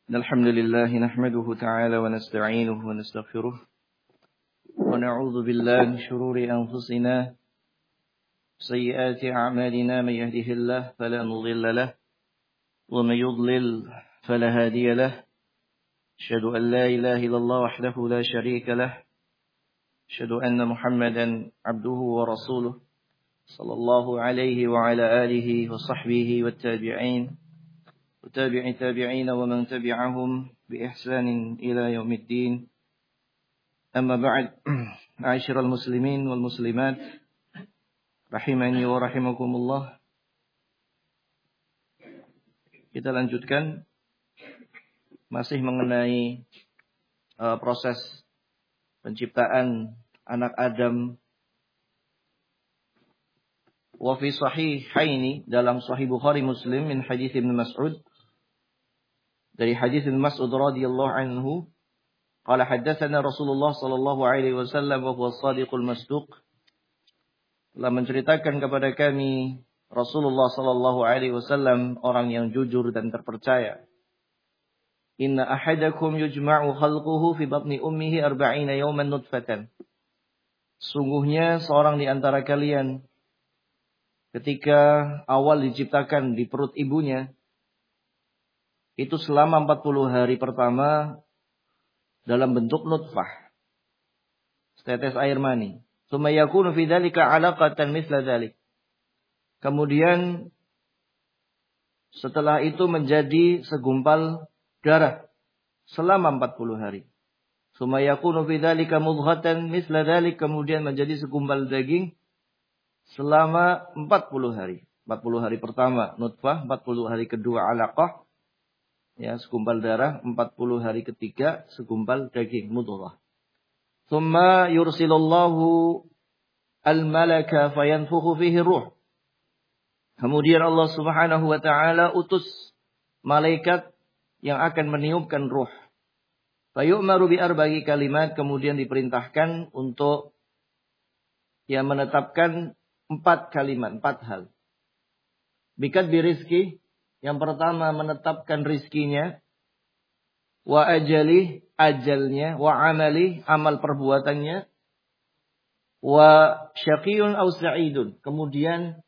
الحمد لله نحمده تعالى ونستعينه ونستغفره ونعوذ بالله من شرور أنفسنا سيئات أعمالنا من يهده الله فلا مضل له ومن يضلل فلا هادي له أشهد أن لا إله إلا الله وحده لا شريك له أشهد أن محمدا عبده ورسوله صلى الله عليه وعلى آله وصحبه والتابعين وتابعين ومن تبعهم بإحسان إلى يوم الدين أما بعد معاشر المسلمين والمسلمات rahimani wa rahimakumullah. Kita lanjutkan masih mengenai proses penciptaan anak Adam. Wa fi sahihaini, dalam sahih Bukhari Muslim, min hadis Ibnu Mas'ud, dari hadis Ibnu Mas'ud radhiyallahu anhu, qala haddatsana Rasulullah sallallahu alaihi wasallam wa huwa as-shadiqul masduq, telah menceritakan kepada kami Rasulullah sallallahu alaihi wasallam, orang yang jujur dan terpercaya. Inna ahadakum yujma'u khalquhu fi batni ummihi 40 yawman nutfatan. Sungguhnya seorang di antara kalian ketika awal diciptakan di perut ibunya, itu selama 40 hari pertama dalam bentuk nutfah, setetes air mani. Tsumma yakunu fi dzalika 'alaqatan mithla dzalik. Kemudian setelah itu menjadi segumpal darah selama 40 hari. Tsumma yakunu fi dzalika mudghatan mithla dzalik. Kemudian menjadi segumpal daging selama 40 hari. 40 hari pertama nutfah, 40 hari kedua 'alaqah, ya, segumpal darah, 40 hari ketiga segumpal daging, mudghah. Tsumma yursilullahu al-malaka fayanfukhu fihi ruh. Kemudian Allah Subhanahu wa taala utus malaikat yang akan meniupkan ruh. Fayu'maru bi arba'i kalimat, kemudian diperintahkan untuk menetapkan 4 kalimat, 4 hal. Bikat birizki, yang pertama menetapkan rizkinya, wa ajali, ajalnya, wa amali, amal perbuatannya, wa syaqiyun aw sa'idun, kemudian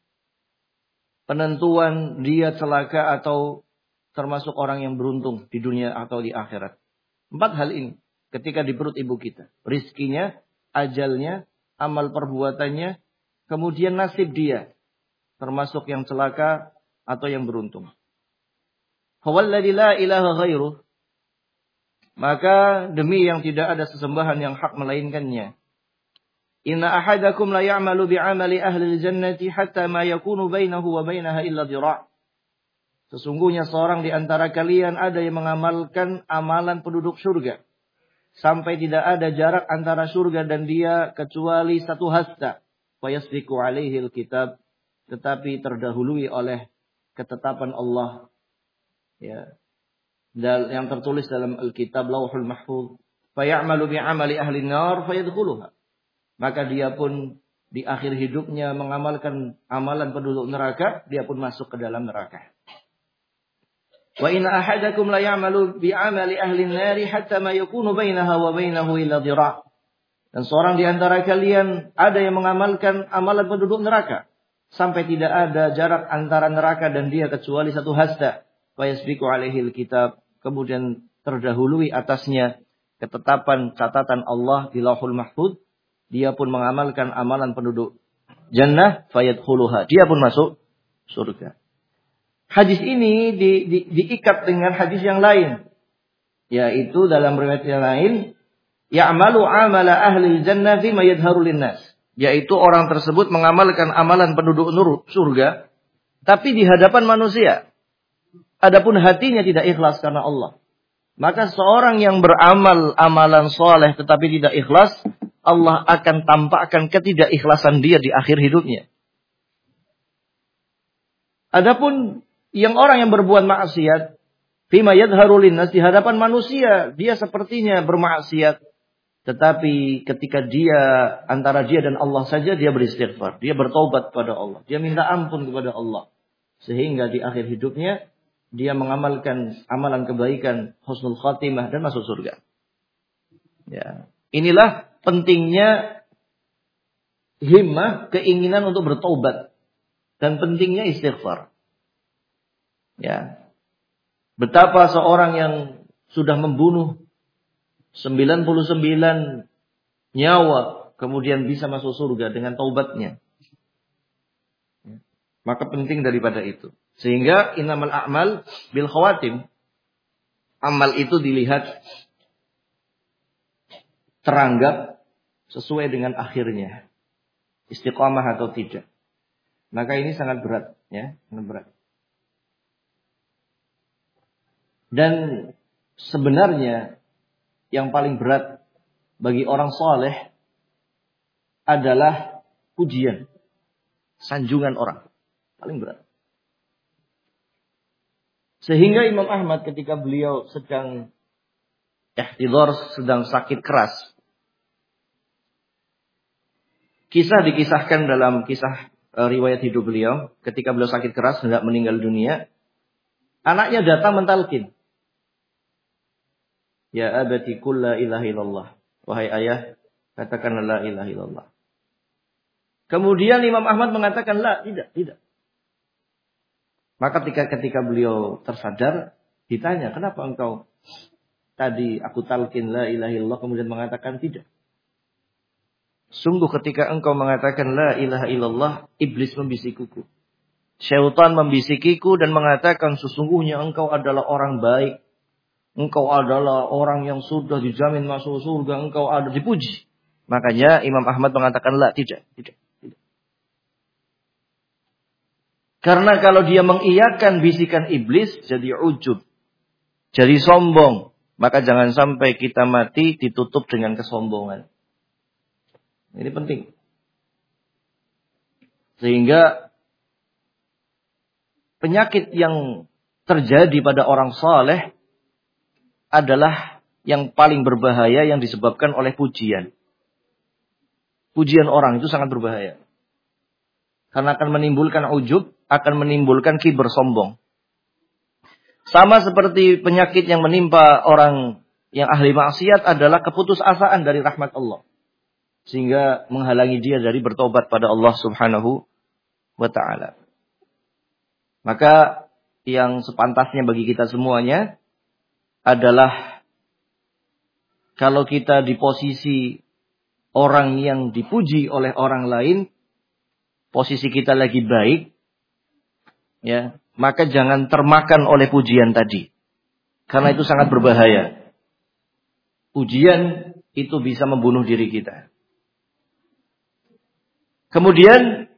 penentuan dia celaka atau termasuk orang yang beruntung di dunia atau di akhirat. 4 hal ini ketika di perut ibu kita. Rizkinya, ajalnya, amal perbuatannya, kemudian nasib dia, termasuk yang celaka atau yang beruntung. Fawalladzi la ilaha ghairuh, maka demi yang tidak ada sesembahan yang hak melainkannya. Inna ahadakum la ya'malu bi'amali ahli al-jannati hatta ma yakunu bainahu wa bainaha illa dhira'. Sesungguhnya seorang di antara kalian ada yang mengamalkan amalan penduduk surga sampai tidak ada jarak antara surga dan dia kecuali 1 hasta. Fa yasbiqu 'alaihi al-kitab, tetapi terdahului oleh ketetapan Allah, ya, yang tertulis dalam Alkitab Lauhul Mahfuz. Fayamalu bi'amali ahli nar fayadkhuluha. Maka dia pun di akhir hidupnya mengamalkan amalan penduduk neraka, dia pun masuk ke dalam neraka. Wa inna ahadakum la ya'malu bi'amali ahli an-nari hatta ma yakunu bainaha wa bainahu illa dhira'. Dan seorang di antara kalian ada yang mengamalkan amalan penduduk neraka sampai tidak ada jarak antara neraka dan dia kecuali 1 hasta. Wa yasbiqu 'alaihi al-kitab, kemudian terdahului atasnya ketetapan catatan Allah di Lauhul Mahfuz. Dia pun mengamalkan amalan penduduk jannah, fayadkhuluha, dia pun masuk surga. Hadis ini diikat dengan hadis yang lain, yaitu dalam riwayat yang lain, ya'malu 'amala ahli jannah fi ma yadhharu linnas, yaitu orang tersebut mengamalkan amalan penduduk surga tapi di hadapan manusia. Adapun hatinya tidak ikhlas karena Allah. Maka seorang yang beramal amalan soleh tetapi tidak ikhlas, Allah akan tampakkan ketidakikhlasan dia di akhir hidupnya. Adapun orang yang berbuat maksiat, fima yadharu linnas, di hadapan manusia dia sepertinya bermaksiat, tetapi ketika antara dia dan Allah saja, dia beristighfar, dia bertaubat kepada Allah, dia minta ampun kepada Allah, sehingga di akhir hidupnya dia mengamalkan amalan kebaikan, husnul khatimah dan masuk surga. Ya. Inilah pentingnya himmah, keinginan untuk bertaubat dan pentingnya istighfar. Ya. Betapa seorang yang sudah membunuh 99 nyawa kemudian bisa masuk surga dengan taubatnya. Maka penting daripada itu. Sehingga innamal a'mal bil khawatim. Amal itu dilihat teranggap sesuai dengan akhirnya. Istiqamah atau tidak. Maka ini sangat berat, ya, sangat berat. Dan sebenarnya yang paling berat bagi orang saleh adalah pujian, sanjungan orang. Paling berat. Sehingga Imam Ahmad ketika beliau sedang ihtidhar, sedang sakit keras. Kisah dikisahkan dalam kisah riwayat hidup beliau. Ketika beliau sakit keras, hendak meninggal dunia. Anaknya datang mentalkin. Ya abati qul la ilaha illallah. Wahai ayah, katakan la ilaha illallah. Kemudian Imam Ahmad mengatakan, tidak. Maka ketika beliau tersadar, ditanya, kenapa engkau tadi aku talqin la ilaha illallah kemudian mengatakan tidak? Sungguh ketika engkau mengatakan la ilaha illallah, iblis membisikuku. Syaitan membisikiku dan mengatakan sesungguhnya engkau adalah orang baik. Engkau adalah orang yang sudah dijamin masuk surga, engkau ada dipuji. Makanya Imam Ahmad mengatakan tidak. Karena kalau dia mengiyakan bisikan iblis, jadi ujub. Jadi sombong. Maka jangan sampai kita mati ditutup dengan kesombongan. Ini penting. Sehingga penyakit yang terjadi pada orang saleh adalah yang paling berbahaya yang disebabkan oleh pujian. Pujian orang itu sangat berbahaya. Karena akan menimbulkan ujub, akan menimbulkan kiber, sombong. Sama seperti penyakit yang menimpa orang yang ahli maksiat adalah keputusasaan dari rahmat Allah. Sehingga menghalangi dia dari bertobat pada Allah subhanahu wa ta'ala. Maka yang sepantasnya bagi kita semuanya adalah kalau kita di posisi orang yang dipuji oleh orang lain, posisi kita lagi baik, ya, maka jangan termakan oleh pujian tadi. Karena itu sangat berbahaya. Pujian itu bisa membunuh diri kita. Kemudian,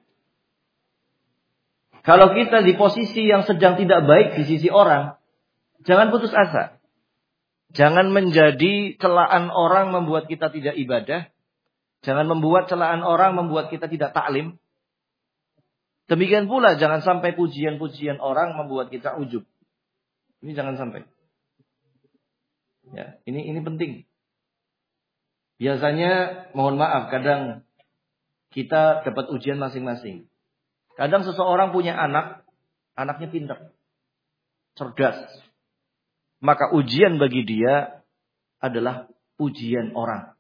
kalau kita di posisi yang sedang tidak baik di sisi orang, jangan putus asa. Jangan menjadi celaan orang membuat kita tidak ibadah. Jangan membuat celaan orang membuat kita tidak taklim. Demikian pula jangan sampai pujian-pujian orang membuat kita ujub. Ini jangan sampai. Ya, ini penting. Biasanya mohon maaf kadang kita dapat ujian masing-masing. Kadang seseorang punya anak, anaknya pintar, cerdas. Maka ujian bagi dia adalah pujian orang.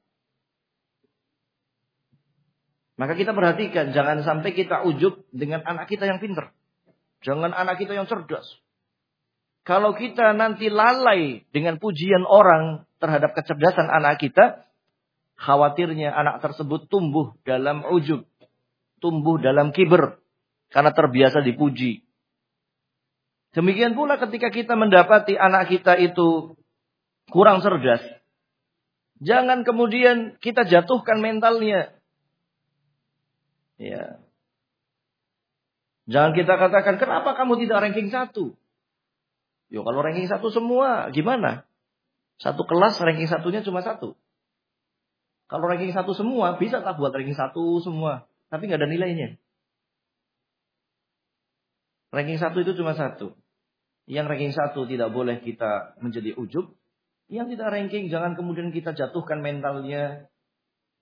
Maka kita perhatikan, jangan sampai kita ujub dengan anak kita yang pintar. Jangan anak kita yang cerdas. Kalau kita nanti lalai dengan pujian orang terhadap kecerdasan anak kita, khawatirnya anak tersebut tumbuh dalam ujub. Tumbuh dalam kiber. Karena terbiasa dipuji. Demikian pula ketika kita mendapati anak kita itu kurang cerdas. Jangan kemudian kita jatuhkan mentalnya. Ya. Jangan kita katakan, kenapa kamu tidak ranking 1? Yo, kalau ranking 1 semua, gimana? Satu kelas ranking 1-nya cuma 1. Kalau ranking 1 semua, bisa tak buat ranking 1 semua. Tapi nggak ada nilainya. Ranking 1 itu cuma 1. Yang ranking 1 tidak boleh kita menjadi ujub. Yang tidak ranking, jangan kemudian kita jatuhkan mentalnya.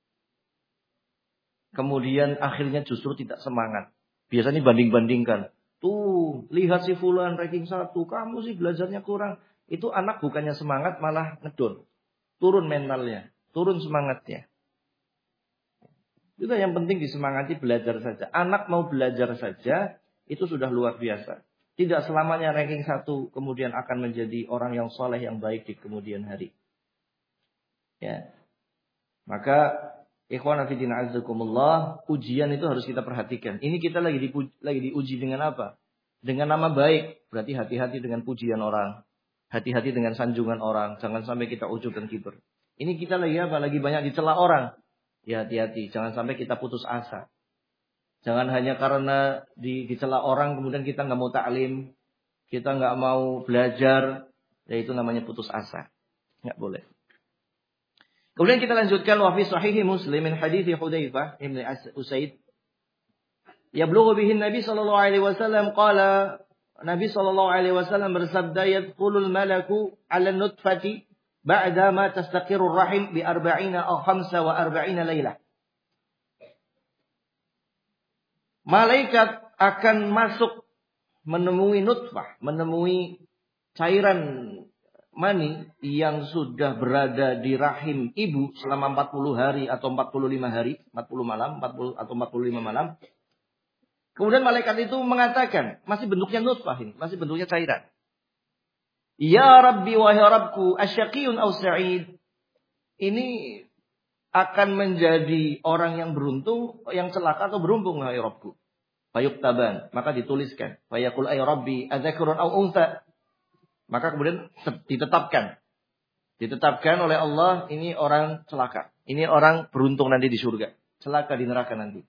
Kemudian akhirnya justru tidak semangat. Biasanya banding-bandingkan. Tuh, lihat si fulan ranking 1, kamu sih belajarnya kurang. Itu anak bukannya semangat malah ngedon. Turun mentalnya, turun semangatnya. Juga yang penting disemangati belajar saja. Anak mau belajar saja, itu sudah luar biasa. Tidak selamanya ranking 1 kemudian akan menjadi orang yang soleh, yang baik di kemudian hari. Ya. Maka, ikhwan fillah azakumullah, ujian itu harus kita perhatikan. Ini kita lagi diuji dengan apa? Dengan nama baik. Berarti hati-hati dengan pujian orang. Hati-hati dengan sanjungan orang. Jangan sampai kita ujub dan kibir. Ini kita lagi apa? Lagi banyak dicela orang. Ya hati-hati, jangan sampai kita putus asa. Jangan hanya karena dicela orang kemudian kita nggak mau taklim, kita nggak mau belajar, ya itu namanya putus asa. Nggak boleh. Kemudian kita lanjutkan wa fi sahih Muslim min hadits Hudzaifah bin Usaid. Yablughu bihi Nabi sallallahu alaihi wasallam qala Nabi sallallahu alaihi wasallam bersabda yadkhulul malaku 'ala nutfati ba'da ma tastaqirur rahim bi 40 aw 45 lailah. Malaikat akan masuk menemui nutfah, menemui cairan mani yang sudah berada di rahim ibu selama 40 hari atau 45 hari, 40 malam, 40 atau 45 malam. Kemudian malaikat itu mengatakan, masih bentuknya nutfah ini, masih bentuknya cairan. Ya Rabbi wahai Rabbku, asyaqiyun aw sa'id. Ini akan menjadi orang yang beruntung, yang celaka atau beruntung wahai Rabbku. Fayuktaban, maka dituliskan. Fayaqul ay Rabbi adzakarun aw untha. Maka kemudian ditetapkan oleh Allah, ini orang celaka. Ini orang beruntung nanti di surga, celaka di neraka nanti.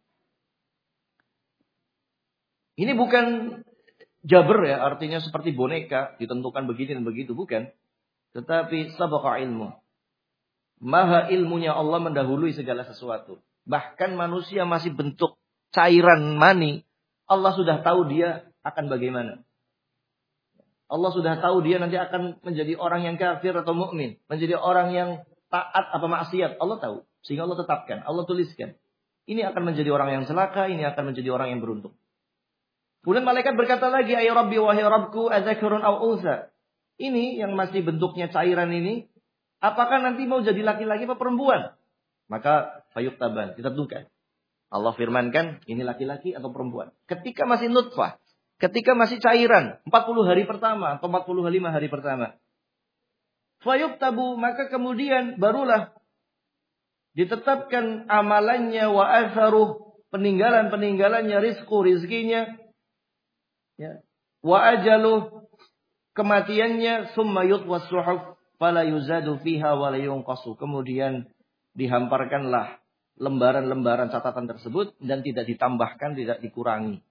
Ini bukan Jabr ya, artinya seperti boneka, ditentukan begini dan begitu, bukan. Tetapi sabaqa ilmu. Maha ilmunya Allah mendahului segala sesuatu. Bahkan manusia masih bentuk cairan mani, Allah sudah tahu dia akan bagaimana. Allah sudah tahu dia nanti akan menjadi orang yang kafir atau mukmin, menjadi orang yang taat apa maksiat, Allah tahu. Sehingga Allah tetapkan, Allah tuliskan. Ini akan menjadi orang yang celaka, ini akan menjadi orang yang beruntung. Kemudian malaikat berkata lagi, "Ay Rabbi wahai Rabbku, adzakarun aw unsa." Ini yang masih bentuknya cairan ini, apakah nanti mau jadi laki-laki atau perempuan? Maka fayuktaban, ditentukan. Allah firmankan, ini laki-laki atau perempuan. Ketika masih nutfah, ketika masih cairan, 40 hari pertama atau 45 hari pertama. Fayuktabu, maka kemudian barulah ditetapkan amalannya wa atharuh, peninggalannya, rizkinya. Ya. Wa ajaluh, kematiannya, summa yutwas suhuf fala yuzadu fiha wa la yunqasu. Kemudian dihamparkanlah lembaran-lembaran catatan tersebut dan tidak ditambahkan, tidak dikurangi.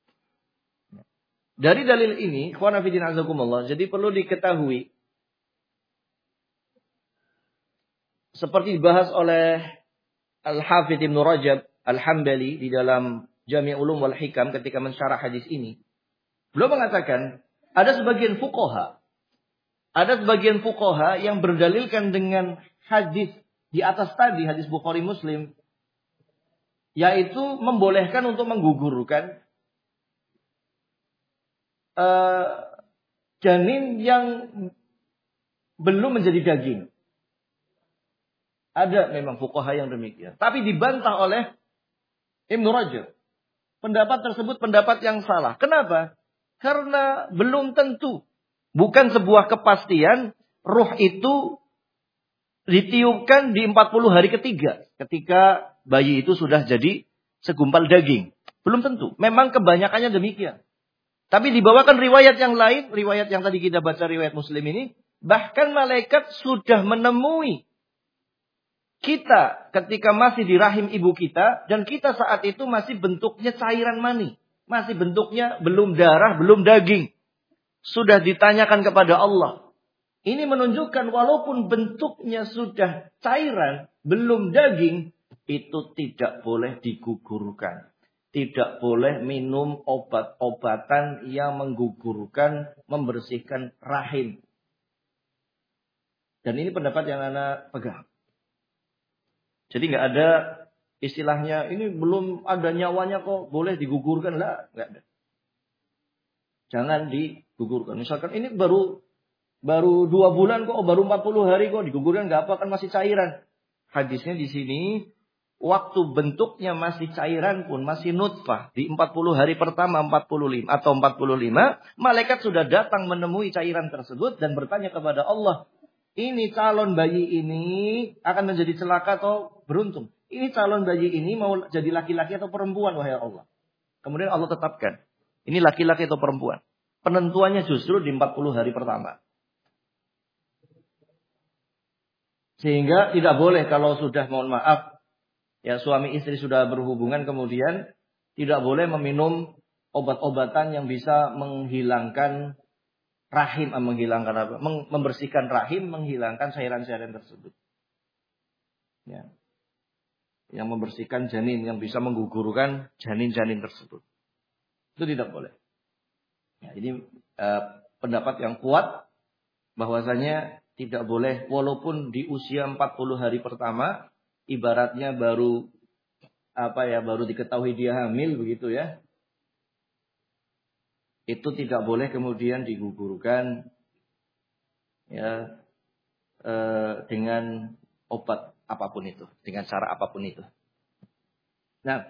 Dari dalil ini, ikhwan fillah azakumullah, jadi perlu diketahui seperti dibahas oleh Al-Hafidz Ibnu Rajab Al-Hambali di dalam Jami' Ulum wal Hikam ketika mensyarah hadis ini. Beliau mengatakan, ada sebagian fuqaha yang berdalilkan dengan hadis di atas tadi, hadis Bukhari Muslim, yaitu membolehkan untuk menggugurkan janin yang belum menjadi daging. Ada memang fuqaha yang demikian. Tapi dibantah oleh Ibnu Rajab. Pendapat tersebut pendapat yang salah. Kenapa? Karena belum tentu. Bukan sebuah kepastian. Ruh itu ditiupkan di 40 hari ketiga. Ketika bayi itu sudah jadi segumpal daging. Belum tentu. Memang kebanyakannya demikian. Tapi dibawakan riwayat yang lain. Riwayat yang tadi kita baca, riwayat Muslim ini. Bahkan malaikat sudah menemui kita ketika masih di rahim ibu kita. Dan kita saat itu masih bentuknya cairan mani. Masih bentuknya belum darah, belum daging. Sudah ditanyakan kepada Allah. Ini menunjukkan walaupun bentuknya sudah cairan, belum daging, itu tidak boleh digugurkan. Tidak boleh minum obat-obatan yang menggugurkan, membersihkan rahim. Dan ini pendapat yang Anda pegang. Jadi nggak ada istilahnya, ini belum ada nyawanya kok boleh digugurkan. Lah, nggak ada. Jangan digugurkan. Misalkan ini baru 2 bulan kok, baru 40 hari kok digugurkan nggak apa, kan masih cairan. Hadisnya di sini, waktu bentuknya masih cairan pun, masih nutfah. Di 40 hari pertama 45 atau 45, malaikat sudah datang menemui cairan tersebut dan bertanya kepada Allah, ini calon bayi ini akan menjadi celaka atau beruntung? Ini calon bayi ini mau jadi laki-laki atau perempuan, wahai Allah? Kemudian Allah tetapkan, ini laki-laki atau perempuan. Penentuannya justru di 40 hari pertama. Sehingga tidak boleh kalau sudah, mohon maaf, ya suami istri sudah berhubungan kemudian tidak boleh meminum obat-obatan yang bisa menghilangkan rahim, menghilangkan apa? Membersihkan rahim, menghilangkan cairan-cairan tersebut. Ya. Yang membersihkan janin, yang bisa menggugurkan janin-janin tersebut. Itu tidak boleh. Ya, ini pendapat yang kuat bahwasanya tidak boleh walaupun di usia 40 hari pertama, ibaratnya baru diketahui dia hamil begitu ya. Itu tidak boleh kemudian digugurkan ya dengan obat apapun itu, dengan cara apapun itu. Nah,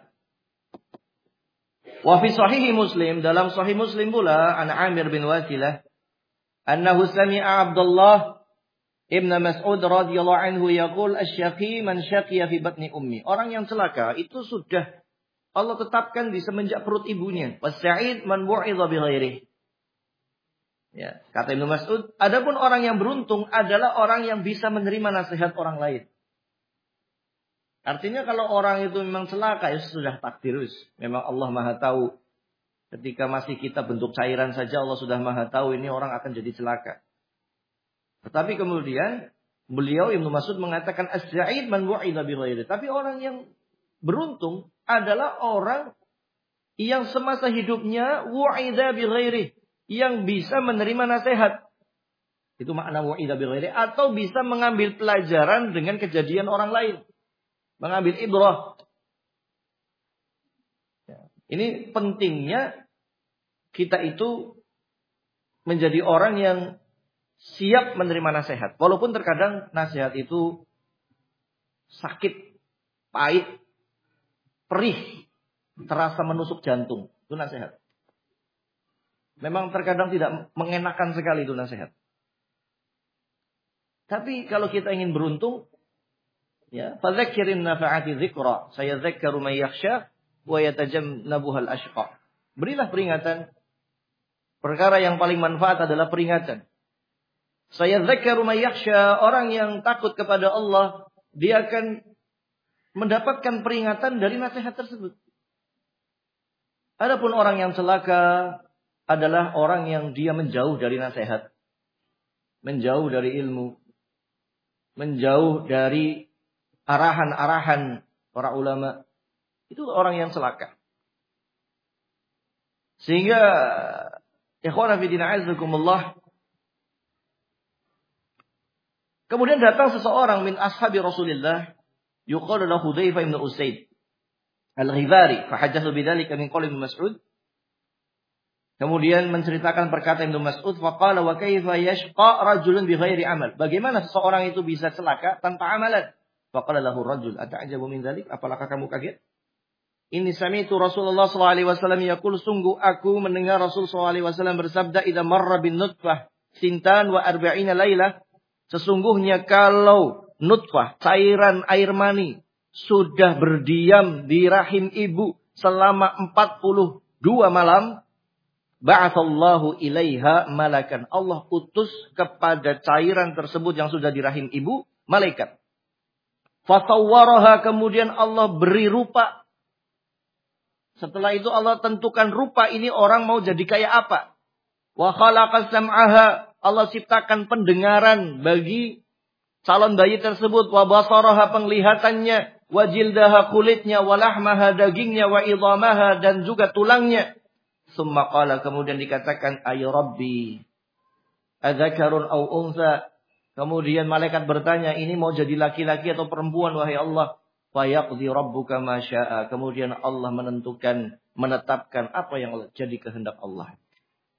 wa fi sahih Muslim, dalam sahih Muslim pula an Amir bin Wasilah annahu sami'a Abdullah Ibn Mas'ud radhiyallahu anhu yaqul asy-syaqi man syaqiya fi batni ummi. Orang yang celaka itu sudah Allah tetapkan di semenjak perut ibunya. Was-sa'id man wu'idha bi ghairihi. Ya, kata Ibnu Mas'ud, adapun orang yang beruntung adalah orang yang bisa menerima nasihat orang lain. Artinya kalau orang itu memang celaka, ya sudah takdir. Memang Allah Maha tahu. Ketika masih kita bentuk cairan saja Allah sudah Maha tahu ini orang akan jadi celaka. Tetapi kemudian beliau Ibnu Mas'ud mengatakan as-sa'id man wu'idha bi ghairihi. Tapi orang yang beruntung adalah orang yang semasa hidupnya wu'idha bi ghairihi, yang bisa menerima nasihat. Itu makna wu'idha bi ghairihi, atau bisa mengambil pelajaran dengan kejadian orang lain. Mengambil ibrah. Ini pentingnya kita itu menjadi orang yang siap menerima nasihat. Walaupun terkadang nasihat itu sakit, pahit, perih, terasa menusuk jantung. Itu nasihat. Memang terkadang tidak mengenakan sekali itu nasihat. Tapi kalau kita ingin beruntung, ya, fadzakirin nafa'ati dzikra, sayadzakkaru may yakhsha wa yatajannabuhal ashqa. Berilah peringatan. Perkara yang paling manfaat adalah peringatan. Sayadzakkaru may yakhsha, orang yang takut kepada Allah, dia akan mendapatkan peringatan dari nasihat tersebut. Adapun orang yang celaka adalah orang yang dia menjauh dari nasihat, menjauh dari ilmu, menjauh dari arahan-arahan para ulama. Itu orang yang celaka. Sehingga ikhwan fillah azakumullah, kemudian datang seseorang min ashabi Rasulillah yuqalu lahu Hudzaifah bin Usaid Al-Ghifari fa hadatsu bidzalika min qauli Ibnu Mas'ud. Kemudian menceritakan perkataan Ibnu Mas'ud, faqala wa kaifa yashqa rajulun bi ghairi amal. Bagaimana seseorang itu bisa celaka tanpa amalan? Faqala lahu rajul ata'jabu min dzalik? Apakah kamu kaget? Ini sami'tu Rasulullah sallallahu alaihi wasallam yaqul, sungguh aku mendengar Rasul sallallahu alaihi wasallam bersabda, idza marra bin nutfah sintan wa arba'ina lailah. Sesungguhnya kalau nutfah, cairan air mani, sudah berdiam di rahim ibu selama 42 malam, ba'atsallahu ilaiha malakan. Allah utus kepada cairan tersebut yang sudah di rahim ibu, malaikat. Fasawwaraha, kemudian Allah beri rupa. Setelah itu Allah tentukan rupa ini orang mau jadi kayak apa. Wa khalaqa sam'aha, Allah ciptakan pendengaran bagi calon bayi tersebut. Wa basaraha, penglihatannya. Wa jildaha, kulitnya. Wa lahmaha, dagingnya. Wa idhamaha, dan juga tulangnya. Summa qala, kemudian dikatakan, ayo Rabbi, adzakarun au unsa. Kemudian malaikat bertanya, ini mau jadi laki-laki atau perempuan, wahai Allah. Fa yaqdi rabbuka ma syaa. Kemudian Allah menentukan, menetapkan apa yang jadi kehendak Allah.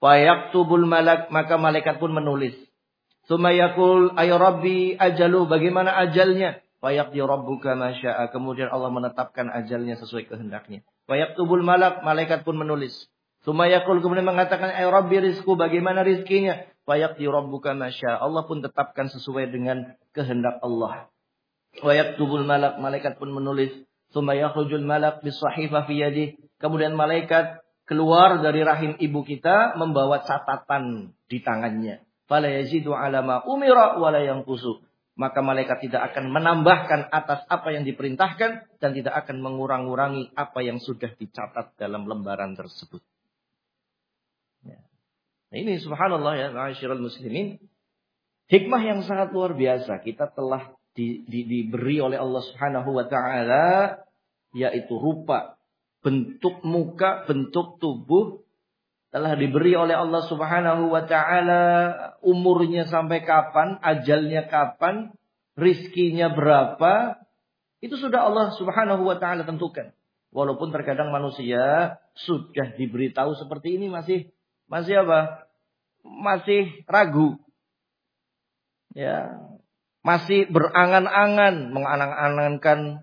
Fayaktubul malak, maka malaikat pun menulis. Tsumma yaqul ay rabbi ajalu, bagaimana ajalnya? Fayaqdi rabbuka ma syaa, kemudian Allah menetapkan ajalnya sesuai kehendaknya. Fayaktubul malak, malaikat pun menulis. Tsumma yaqul, kemudian mengatakan ay rabbi rizku, bagaimana rizkinya? Fayaqdi rabbuka ma syaa, Allah pun tetapkan sesuai dengan kehendak Allah. Fayaktubul malak, malaikat pun menulis. Tsumma yakhrujul malak bis sahifah fi yadihi, kemudian malaikat keluar dari rahim ibu kita membawa catatan di tangannya. Fala yazidu ala ma umira wa la yanqusu. Maka malaikat tidak akan menambahkan atas apa yang diperintahkan dan tidak akan mengurang-urangi apa yang sudah dicatat dalam lembaran tersebut. Ya. Nah, ini subhanallah ya, ma'asyiral muslimin. Hikmah yang sangat luar biasa kita telah diberi oleh Allah Subhanahu wa taala, yaitu rupa, bentuk muka, bentuk tubuh, telah diberi oleh Allah Subhanahu wa taala, umurnya sampai kapan, ajalnya kapan, rizkinya berapa, itu sudah Allah Subhanahu wa taala tentukan. Walaupun terkadang manusia sudah diberitahu seperti ini masih apa? Masih ragu. Ya, masih berangan-angan, mengangan-angankan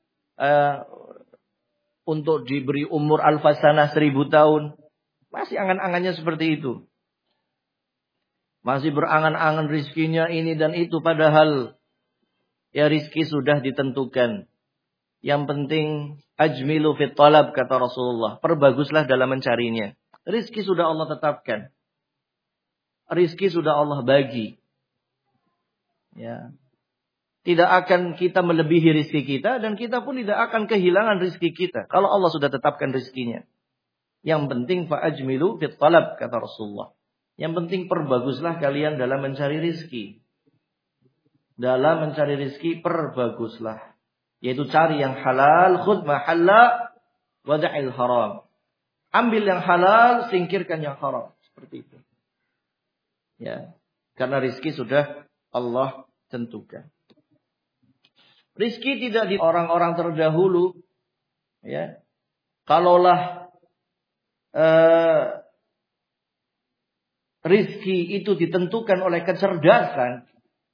untuk diberi umur alfasanah 1000 tahun. Masih angan-angannya seperti itu. Masih berangan-angan rizkinya ini dan itu. Padahal ya rizki sudah ditentukan. Yang penting ajmilu fit talab, kata Rasulullah. Perbaguslah dalam mencarinya. Rizki sudah Allah tetapkan. Rizki sudah Allah bagi. Ya. Tidak akan kita melebihi rizki kita. Dan kita pun tidak akan kehilangan rizki kita. Kalau Allah sudah tetapkan rizkinya. Yang penting fa'ajmilu fit talab, kata Rasulullah. Yang penting perbaguslah kalian dalam mencari rizki. Dalam mencari rizki perbaguslah. Yaitu cari yang halal, khudh ma halla, wada'il haram. Ambil yang halal, singkirkan yang haram. Seperti itu. Ya. Karena rizki sudah Allah tentukan. Rizki tidak di orang-orang terdahulu. Ya. Kalaulah rizki itu ditentukan oleh kecerdasan,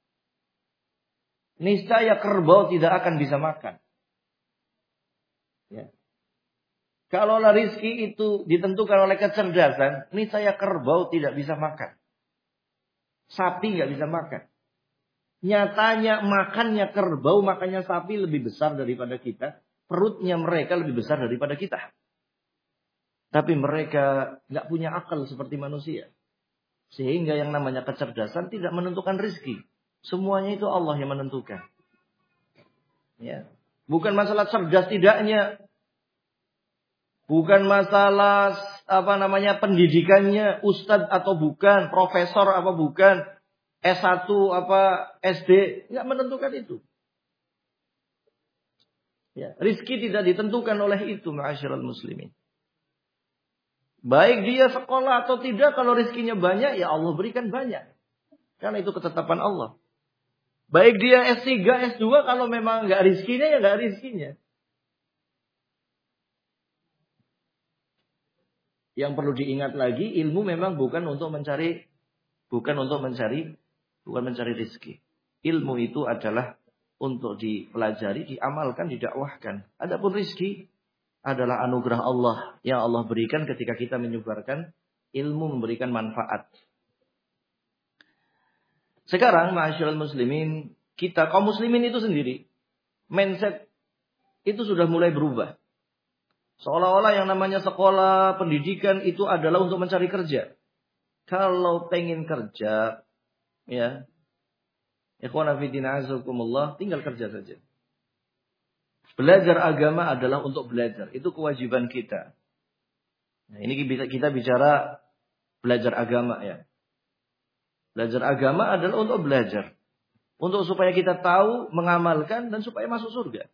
niscaya kerbau tidak akan bisa makan. Ya. Kalaulah rizki itu ditentukan oleh kecerdasan, niscaya kerbau tidak bisa makan. Sapi nggak bisa makan. Nyatanya makannya kerbau, makannya sapi lebih besar daripada kita. Perutnya mereka lebih besar daripada kita. Tapi mereka nggak punya akal seperti manusia. Sehingga yang namanya kecerdasan tidak menentukan rizki. Semuanya itu Allah yang menentukan. Ya. Bukan masalah cerdas tidaknya. Bukan masalah pendidikannya, ustadz atau bukan, profesor apa bukan, S1 apa SD, nggak menentukan itu. Ya. Rizki tidak ditentukan oleh itu, ma'asyiral muslimin. Baik dia sekolah atau tidak, kalau rizkinya banyak, ya Allah berikan banyak. Karena itu ketetapan Allah. Baik dia S3, S2, kalau memang nggak rizkinya, ya nggak rizkinya. Yang perlu diingat lagi, ilmu memang bukan mencari rizki. Ilmu itu adalah untuk dipelajari, diamalkan, didakwahkan. Adapun rizki adalah anugerah Allah yang Allah berikan ketika kita menyebarkan ilmu, memberikan manfaat. Sekarang ma'asyiral muslimin, kita kaum muslimin itu sendiri, mindset itu sudah mulai berubah. Seolah-olah yang namanya sekolah, pendidikan itu adalah untuk mencari kerja. Kalau pengen kerja, ya, ikhwana fillah azakumullah, tinggal kerja saja. Belajar agama adalah untuk belajar. Itu kewajiban kita. Nah, ini kita bicara belajar agama ya. Belajar agama adalah untuk belajar. Untuk supaya kita tahu, mengamalkan, dan supaya masuk surga.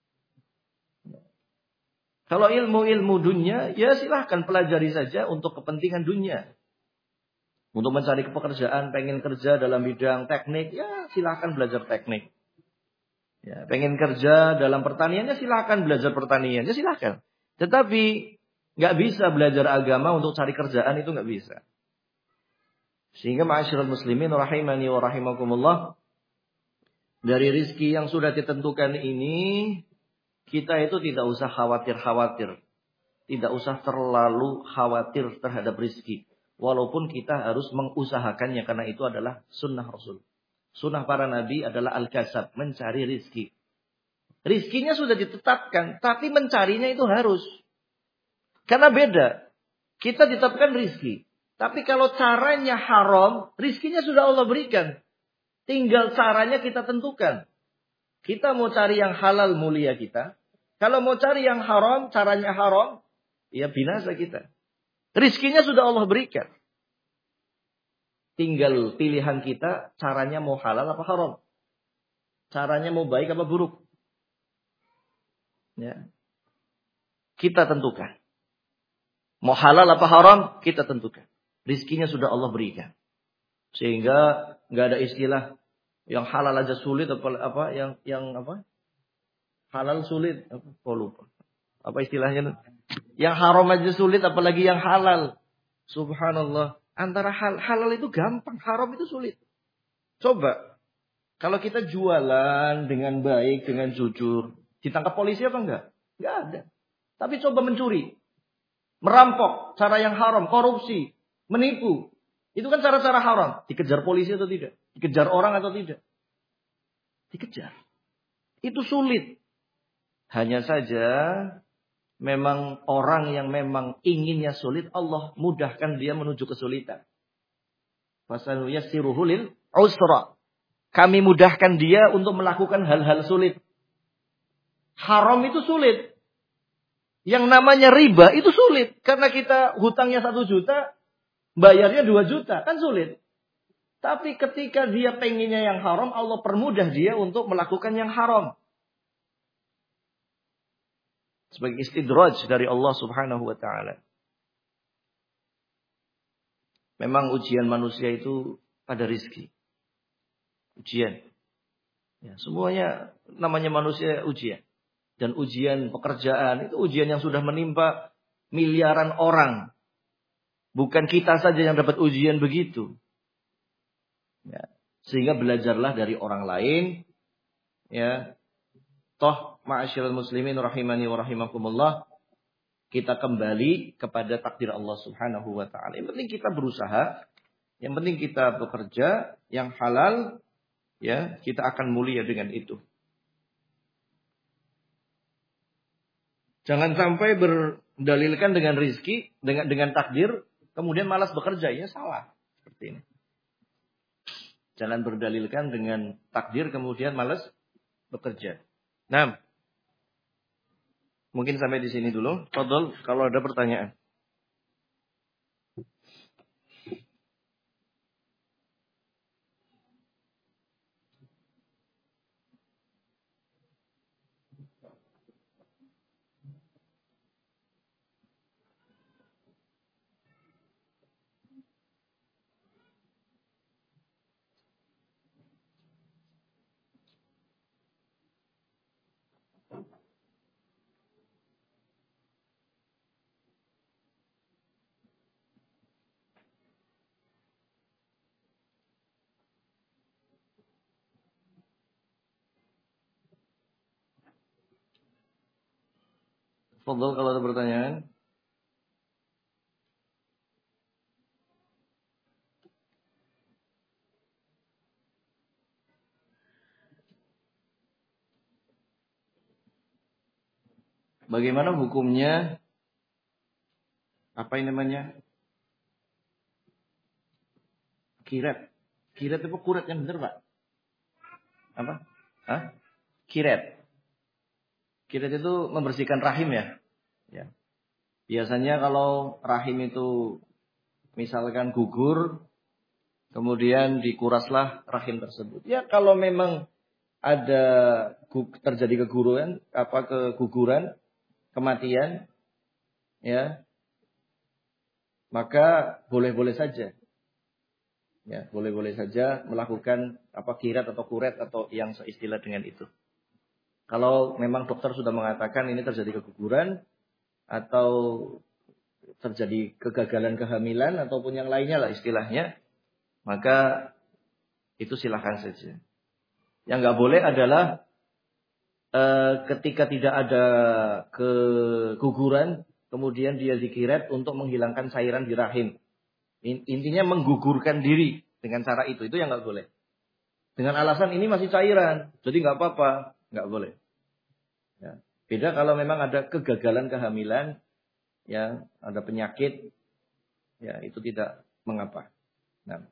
Kalau ilmu-ilmu dunia, ya silahkan pelajari saja untuk kepentingan dunia. Untuk mencari pekerjaan, pengen kerja dalam bidang teknik, ya silahkan belajar teknik. Ya, pengen kerja dalam pertaniannya silahkan belajar pertanian, ya silahkan. Tetapi nggak bisa belajar agama untuk cari kerjaan, itu nggak bisa. Sehingga ma'asyiral muslimin rahimani wa rahimakumullah, dari rizki yang sudah ditentukan ini, kita itu tidak usah khawatir-khawatir. Tidak usah terlalu khawatir terhadap rizki. Walaupun kita harus mengusahakannya, karena itu adalah sunnah Rasul. Sunnah para nabi adalah al-kasab, mencari rizki. Rizkinya sudah ditetapkan, tapi mencarinya itu harus. Karena beda. Kita ditetapkan rizki. Tapi kalau caranya haram, rizkinya sudah Allah berikan. Tinggal caranya kita tentukan. Kita mau cari yang halal, mulia kita. Kalau mau cari yang haram, caranya haram, ya binasa kita. Rizkinya sudah Allah berikan. Tinggal pilihan kita, caranya mau halal apa haram. Caranya mau baik apa buruk. Ya. Kita tentukan. Mau halal apa haram, kita tentukan. Rizkinya sudah Allah berikan. Sehingga nggak ada istilah yang halal aja sulit apa yang apa? Halal sulit apa? Oh, lupa. Apa istilahnya? Yang haram aja sulit apalagi yang halal. Subhanallah. Antara halal itu gampang, haram itu sulit. Coba kalau kita jualan dengan baik, dengan jujur, ditangkap polisi apa enggak? Enggak ada. Tapi coba mencuri, merampok, cara yang haram, korupsi, menipu. Itu kan cara-cara haram. Dikejar polisi atau tidak? Dikejar orang atau tidak? Dikejar. Itu sulit. Hanya saja memang orang yang memang inginnya sulit, Allah mudahkan dia menuju kesulitan. Fasanuyassiruhu lil usra. Kami mudahkan dia untuk melakukan hal-hal sulit. Haram itu sulit. Yang namanya riba itu sulit. Karena kita hutangnya 1 juta, bayarnya 2 juta. Kan sulit. Tapi ketika dia pengennya yang haram, Allah permudah dia untuk melakukan yang haram. Sebagai istidraj dari Allah subhanahu wa ta'ala. Memang ujian manusia itu pada rizki. Ujian. Ya, semuanya namanya manusia ujian. Dan ujian pekerjaan itu ujian yang sudah menimpa miliaran orang. Bukan kita saja yang dapat ujian begitu. Ya, sehingga belajarlah dari orang lain. Ya, toh ma'asyiral muslimin rahimani wa rahimakumullah, kita kembali kepada takdir Allah subhanahu wa ta'ala. Yang penting kita berusaha, yang penting kita bekerja, yang halal, ya kita akan mulia dengan itu. Jangan sampai berdalilkan dengan rizki, dengan takdir, kemudian malas bekerja. Ya salah. Seperti ini. Jangan berdalilkan dengan takdir, kemudian malas bekerja. Nah, mungkin sampai di sini dulu. Fadhol kalau ada pertanyaan. Fadhol kalau ada pertanyaan. Bagaimana hukumnya, apa ini namanya, kiret? Kiret itu kuret yang benar, Pak? Apa? Hah? Kiret. Kiret itu membersihkan rahim ya. Ya. Biasanya kalau rahim itu misalkan gugur, kemudian dikuraslah rahim tersebut. Ya kalau memang ada terjadi keguguran, kematian, ya, maka boleh-boleh saja. Ya, boleh-boleh saja melakukan kirat atau kuret atau yang seistilah dengan itu. Kalau memang dokter sudah mengatakan ini terjadi keguguran atau terjadi kegagalan kehamilan ataupun yang lainnya lah istilahnya, maka itu silahkan saja. Yang nggak boleh adalah ketika tidak ada keguguran, kemudian dia dikiret untuk menghilangkan cairan di rahim. Intinya menggugurkan diri dengan cara itu yang nggak boleh. Dengan alasan ini masih cairan, jadi nggak apa-apa, nggak boleh. Ya. Beda kalau memang ada kegagalan kehamilan, ya ada penyakit, ya itu tidak mengapa. Nah.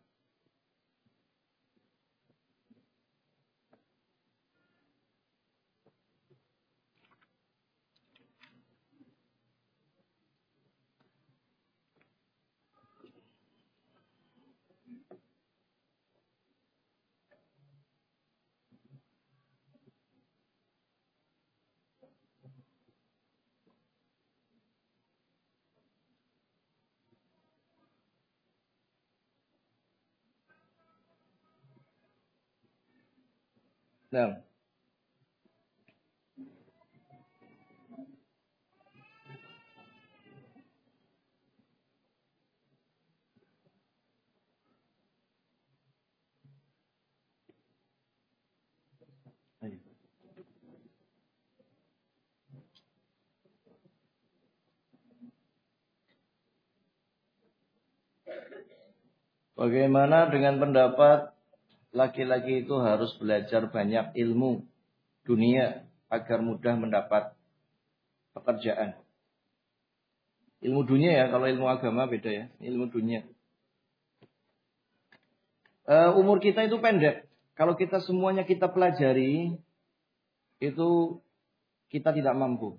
Nah. Bagaimana dengan pendapat laki-laki itu harus belajar banyak ilmu dunia agar mudah mendapat pekerjaan? Ilmu dunia ya, kalau ilmu agama beda ya, ilmu dunia. Umur kita itu pendek. Kalau kita semuanya kita pelajari, itu kita tidak mampu.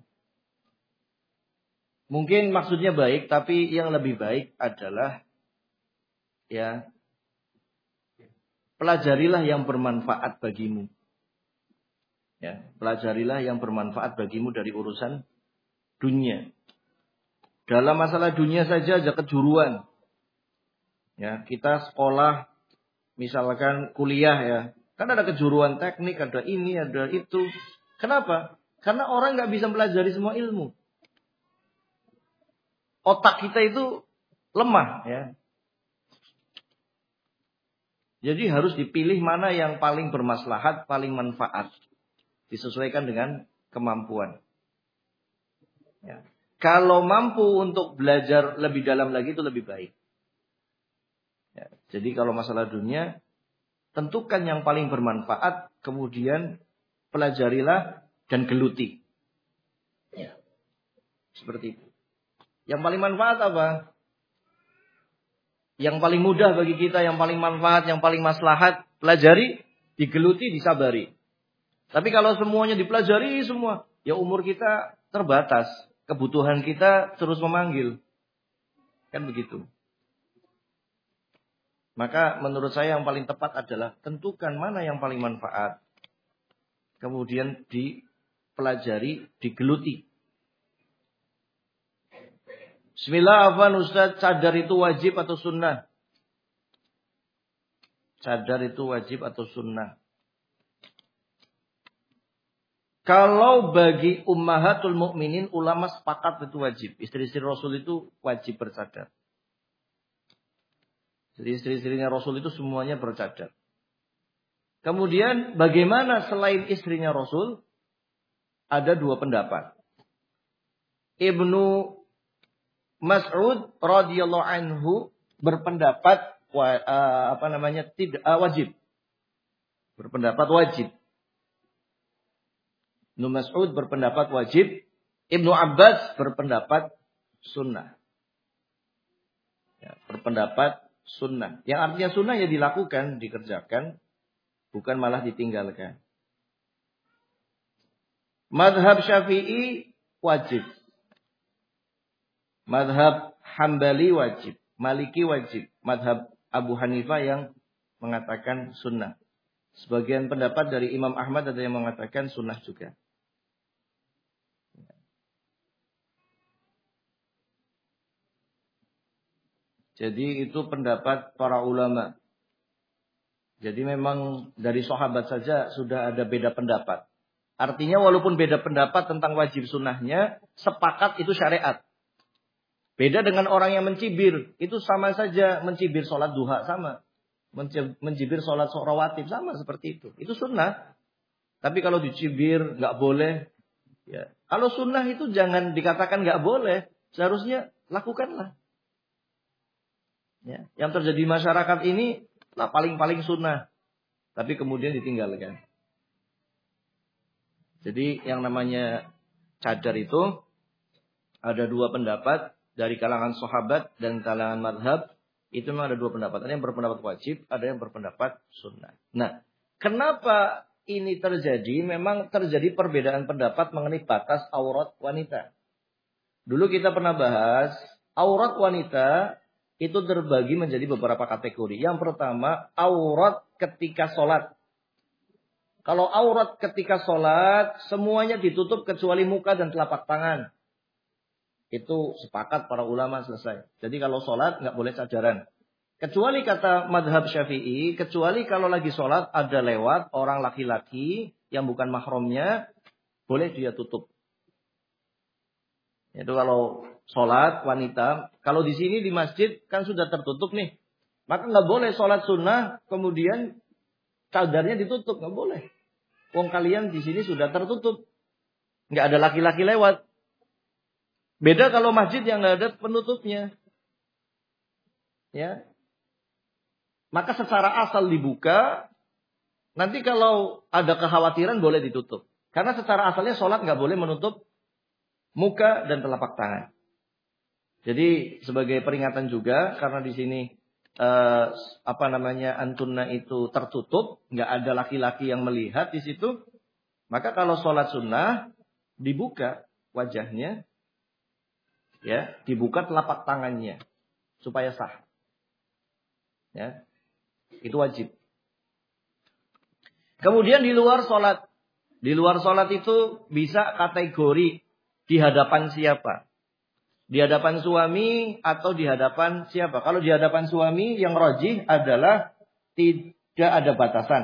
Mungkin maksudnya baik, tapi yang lebih baik adalah ya pelajarilah yang bermanfaat bagimu. Ya, pelajarilah yang bermanfaat bagimu dari urusan dunia. Dalam masalah dunia saja ada kejuruan. Ya, kita sekolah misalkan kuliah ya, kan ada kejuruan teknik, ada ini, ada itu. Kenapa? Karena orang nggak bisa pelajari semua ilmu. Otak kita itu lemah ya. Jadi harus dipilih mana yang paling bermaslahat, paling manfaat. Disesuaikan dengan kemampuan. Ya. Kalau mampu untuk belajar lebih dalam lagi itu lebih baik. Ya. Jadi kalau masalah dunia, tentukan yang paling bermanfaat, kemudian pelajarilah dan geluti. Ya. Seperti itu. Yang paling manfaat apa? Yang paling mudah bagi kita, yang paling manfaat, yang paling maslahat, pelajari, digeluti, disabari. Tapi kalau semuanya dipelajari semua, ya umur kita terbatas. Kebutuhan kita terus memanggil. Kan begitu. Maka menurut saya yang paling tepat adalah tentukan mana yang paling manfaat. Kemudian dipelajari, digeluti. Bismillah, afwan Ustaz, cadar itu wajib atau sunnah? Cadar itu wajib atau sunnah? Kalau bagi ummahatul mukminin, ulama sepakat itu wajib. Istri-istri Rasul itu wajib bercadar. Jadi istri-istrinya Rasul itu semuanya bercadar. Kemudian bagaimana selain istrinya Rasul? Ada dua pendapat. Ibnu Mas'ud radhiyallahu anhu berpendapat tidak wajib. Berpendapat wajib. Ibnu Mas'ud berpendapat wajib. Ibnu Abbas berpendapat sunnah. Ya, berpendapat sunnah. Yang artinya sunnah ya dilakukan, dikerjakan, bukan malah ditinggalkan. Madhab Syafi'i wajib. Madhab Hambali wajib. Maliki wajib. Madhab Abu Hanifah yang mengatakan sunnah. Sebagian pendapat dari Imam Ahmad ada yang mengatakan sunnah juga. Jadi itu pendapat para ulama. Jadi memang dari sahabat saja sudah ada beda pendapat. Artinya walaupun beda pendapat tentang wajib sunnahnya, sepakat itu syariat. Beda dengan orang yang mencibir. Itu sama saja mencibir sholat duha sama. Mencibir sholat rawatib sama seperti itu. Itu sunnah. Tapi kalau dicibir nggak boleh. Ya. Kalau sunnah itu jangan dikatakan nggak boleh. Seharusnya lakukanlah. Ya. Yang terjadi di masyarakat ini lah paling-paling sunnah. Tapi kemudian ditinggalkan. Jadi yang namanya cadar itu ada dua pendapat dari kalangan sahabat dan kalangan madhab. Itu memang ada dua pendapat. Ada yang berpendapat wajib, ada yang berpendapat sunnah. Nah, kenapa ini terjadi? Memang terjadi perbedaan pendapat mengenai batas aurat wanita. Dulu kita pernah bahas, aurat wanita itu terbagi menjadi beberapa kategori. Yang pertama, aurat ketika sholat. Kalau aurat ketika sholat, semuanya ditutup kecuali muka dan telapak tangan. Itu sepakat para ulama selesai. Jadi kalau sholat nggak boleh cadaran. Kecuali kata madhab Syafi'i, kecuali kalau lagi sholat ada lewat orang laki-laki yang bukan mahramnya, boleh dia tutup. Itu kalau sholat wanita, kalau di sini di masjid kan sudah tertutup nih. Maka nggak boleh sholat sunnah, kemudian cadarnya ditutup, nggak boleh. Wong kalian di sini sudah tertutup. Nggak ada laki-laki lewat. Beda kalau masjid yang nggak ada penutupnya. Ya. Maka secara asal dibuka. Nanti kalau ada kekhawatiran boleh ditutup. Karena secara asalnya sholat nggak boleh menutup muka dan telapak tangan. Jadi sebagai peringatan juga. Karena di sini antunna itu tertutup. Nggak ada laki-laki yang melihat di situ. Maka kalau sholat sunnah dibuka wajahnya. Ya, dibuka telapak tangannya supaya sah. Ya. Itu wajib. Kemudian di luar sholat. Di luar sholat itu bisa kategori di hadapan siapa? Di hadapan suami atau di hadapan siapa? Kalau di hadapan suami yang rajih adalah tidak ada batasan.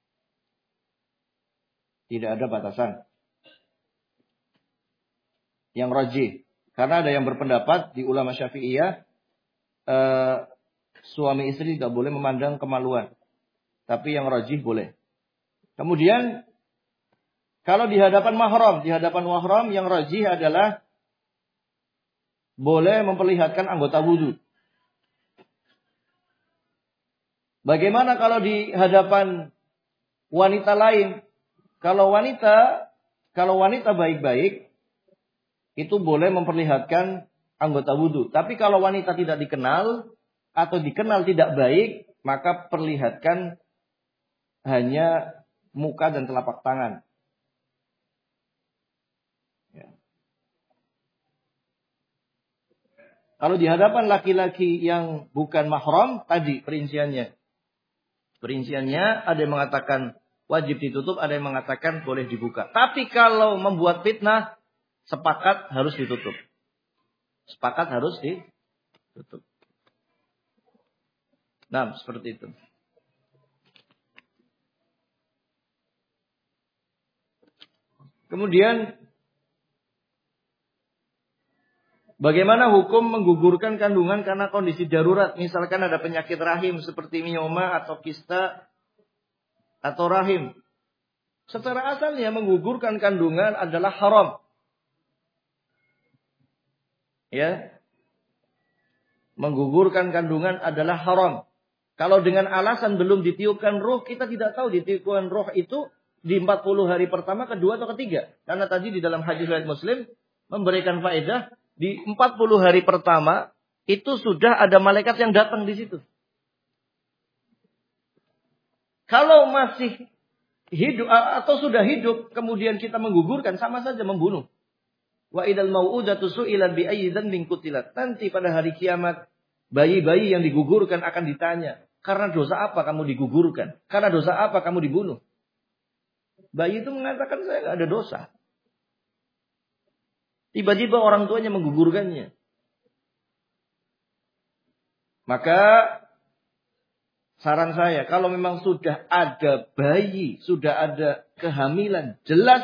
Tidak ada batasan. Yang rajih. Karena ada yang berpendapat di ulama Syafi'iyah, suami istri tidak boleh memandang kemaluan. Tapi yang rajih boleh. Kemudian, kalau di hadapan mahram yang rajih adalah boleh memperlihatkan anggota wudhu. Bagaimana kalau di hadapan wanita lain? Kalau wanita baik-baik, itu boleh memperlihatkan anggota wudhu. Tapi kalau wanita tidak dikenal atau dikenal tidak baik, maka perlihatkan hanya muka dan telapak tangan. Ya. Kalau di hadapan laki-laki yang bukan mahram, tadi perinciannya. Perinciannya ada yang mengatakan wajib ditutup, ada yang mengatakan boleh dibuka. Tapi kalau membuat fitnah, sepakat harus ditutup. Sepakat harus ditutup. Nah, seperti itu. Kemudian, bagaimana hukum menggugurkan kandungan karena kondisi darurat? Misalkan ada penyakit rahim seperti mioma atau kista atau rahim. Secara asalnya menggugurkan kandungan adalah haram. Ya. Menggugurkan kandungan adalah haram. Kalau dengan alasan belum ditiupkan ruh, kita tidak tahu ditiupkan ruh itu di 40 hari pertama, kedua atau ketiga. Karena tadi di dalam hadis riwayat Muslim memberikan faedah di 40 hari pertama itu sudah ada malaikat yang datang di situ. Kalau masih hidup atau sudah hidup kemudian kita menggugurkan, sama saja membunuh. Wa idal mau'udatu su'ilat bi ayyi dzambin qutilat. Nanti pada hari kiamat bayi-bayi yang digugurkan akan ditanya, karena dosa apa kamu digugurkan? Karena dosa apa kamu dibunuh? Bayi itu mengatakan saya enggak ada dosa. Tiba-tiba orang tuanya menggugurkannya. Maka saran saya, kalau memang sudah ada bayi, sudah ada kehamilan jelas,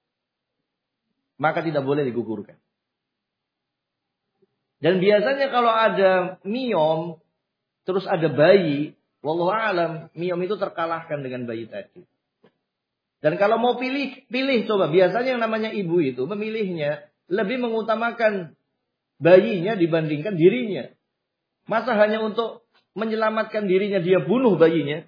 maka tidak boleh digugurkan. Dan biasanya kalau ada miom, terus ada bayi, Wallahu a'lam, miyom itu terkalahkan dengan bayi tadi. Dan kalau mau pilih coba. Biasanya yang namanya ibu itu memilihnya lebih mengutamakan bayinya dibandingkan dirinya. Masa hanya untuk menyelamatkan dirinya dia bunuh bayinya?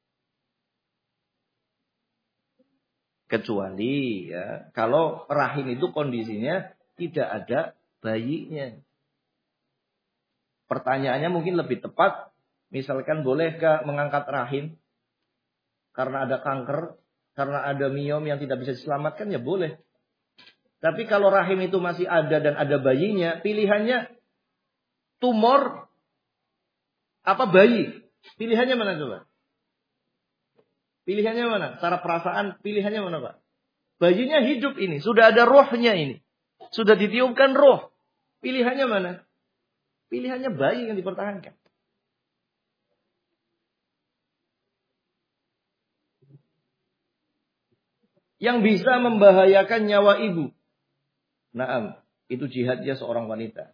Kecuali ya, kalau rahim itu kondisinya tidak ada bayinya. Pertanyaannya mungkin lebih tepat. Misalkan bolehkah mengangkat rahim karena ada kanker, karena ada miyom yang tidak bisa diselamatkan, ya boleh. Tapi kalau rahim itu masih ada dan ada bayinya, pilihannya tumor apa bayi? Pilihannya mana coba? Pilihannya mana? Secara perasaan pilihannya mana Pak? Bayinya hidup ini. Sudah ada rohnya ini. Sudah ditiupkan roh. Pilihannya mana? Pilihannya bayi yang dipertahankan. Yang bisa membahayakan nyawa ibu. Naam. Itu jihadnya seorang wanita.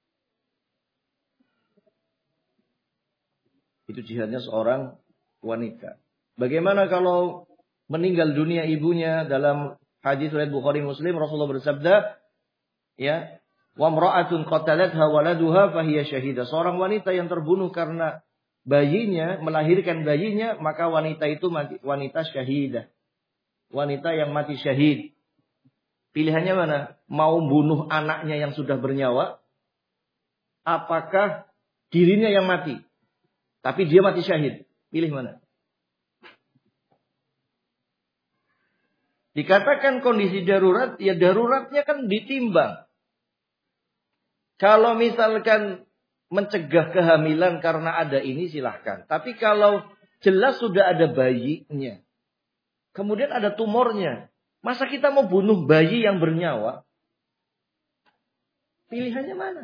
Itu jihadnya seorang wanita. Bagaimana kalau meninggal dunia ibunya? Dalam hadis riwayat Bukhari Muslim Rasulullah bersabda, ya, wa imra'atun qatalatha waladuha fahiya syahidah. Seorang wanita yang terbunuh karena bayinya, melahirkan bayinya, maka wanita itu wanita syahidah. Wanita yang mati syahid. Pilihannya mana? Mau bunuh anaknya yang sudah bernyawa? Apakah dirinya yang mati? Tapi dia mati syahid. Pilih mana? Dikatakan kondisi darurat, ya daruratnya kan ditimbang. Kalau misalkan mencegah kehamilan karena ada ini silahkan. Tapi kalau jelas sudah ada bayinya, kemudian ada tumornya, masa kita mau bunuh bayi yang bernyawa? Pilihannya mana?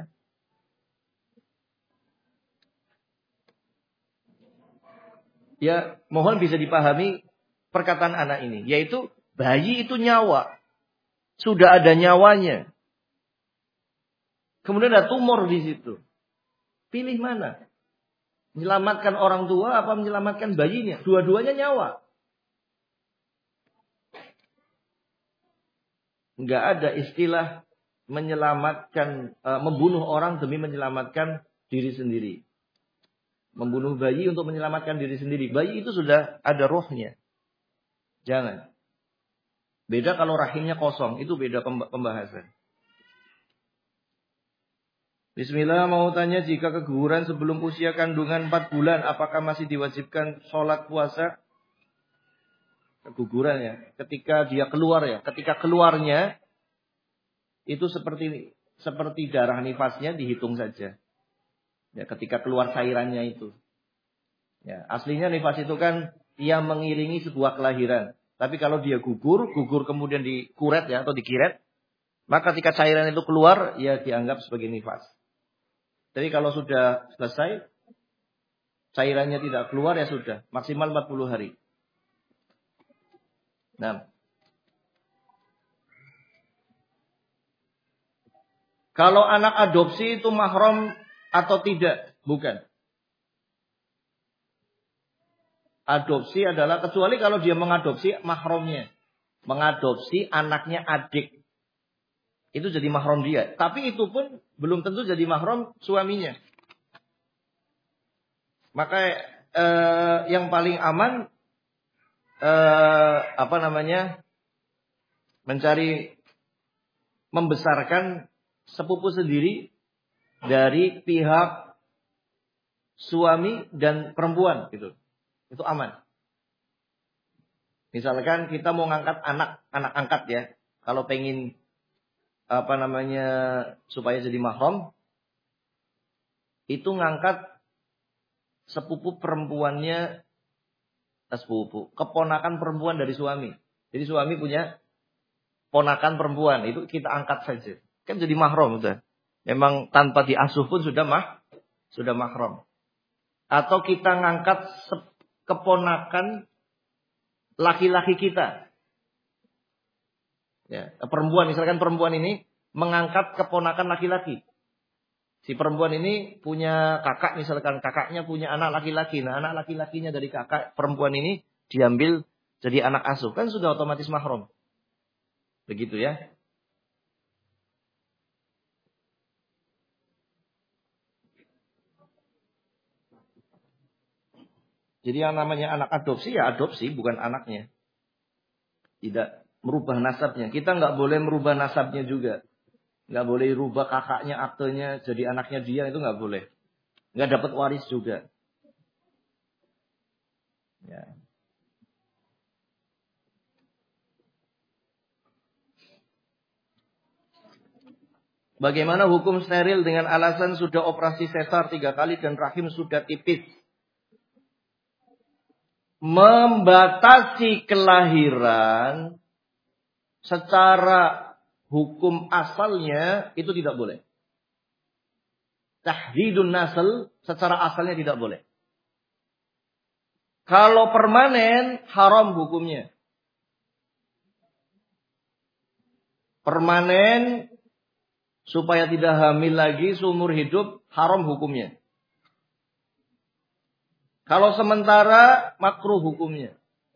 Ya, mohon bisa dipahami perkataan anak ini, yaitu bayi itu nyawa. Sudah ada nyawanya. Kemudian ada tumor di situ. Pilih mana? Menyelamatkan orang tua apa menyelamatkan bayinya? Dua-duanya nyawa. Enggak ada istilah menyelamatkan, membunuh orang demi menyelamatkan diri sendiri. Membunuh bayi untuk menyelamatkan diri sendiri. Bayi itu sudah ada rohnya. Jangan. Beda kalau rahimnya kosong. Itu beda pembahasan. Bismillah, mau tanya, jika keguguran sebelum usia kandungan 4 bulan, apakah masih diwajibkan sholat puasa? Keguguran ya. Ketika dia keluar ya. Ketika keluarnya, itu seperti darah nifasnya dihitung saja. Ya, ketika keluar cairannya itu. Ya, aslinya nifas itu kan yang mengiringi sebuah kelahiran. Tapi kalau dia gugur kemudian dikuret ya atau dikiret, maka ketika cairan itu keluar ya dianggap sebagai nifas. Jadi kalau sudah selesai, cairannya tidak keluar ya sudah, maksimal 40 hari. Nah, kalau anak adopsi itu mahram atau tidak? Bukan. Adopsi adalah kecuali kalau dia mengadopsi mahramnya. Mengadopsi anaknya adik. Itu jadi mahram dia. Tapi itu pun belum tentu jadi mahram suaminya. Maka yang paling aman mencari membesarkan sepupu sendiri dari pihak suami dan perempuan gitu. Itu aman. Misalkan kita mau ngangkat anak angkat ya. Kalau pengen supaya jadi mahram, itu ngangkat sepupu perempuannya, keponakan perempuan dari suami. Jadi suami punya ponakan perempuan, itu kita angkat saja. Kan jadi mahram udah. Memang tanpa diasuh pun sudah mahram. Atau kita ngangkat keponakan laki-laki kita. Ya, perempuan, misalkan perempuan ini mengangkat keponakan laki-laki. Si perempuan ini punya kakak, misalkan kakaknya punya anak laki-laki. Nah, anak laki-lakinya dari kakak perempuan ini diambil jadi anak asuh. Kan sudah otomatis mahram. Begitu ya. Jadi yang namanya anak adopsi ya adopsi, bukan anaknya. Tidak merubah nasabnya. Kita nggak boleh merubah nasabnya juga. Nggak boleh rubah kakaknya, aktenya jadi anaknya dia, itu nggak boleh. Nggak dapat waris juga. Ya. Bagaimana hukum steril dengan alasan sudah operasi sesar 3 kali dan rahim sudah tipis? Membatasi kelahiran secara hukum asalnya itu tidak boleh. Tahdidun nasl secara asalnya tidak boleh. Kalau permanen haram hukumnya. Permanen supaya tidak hamil lagi seumur hidup haram hukumnya. Kalau sementara makruh hukumnya.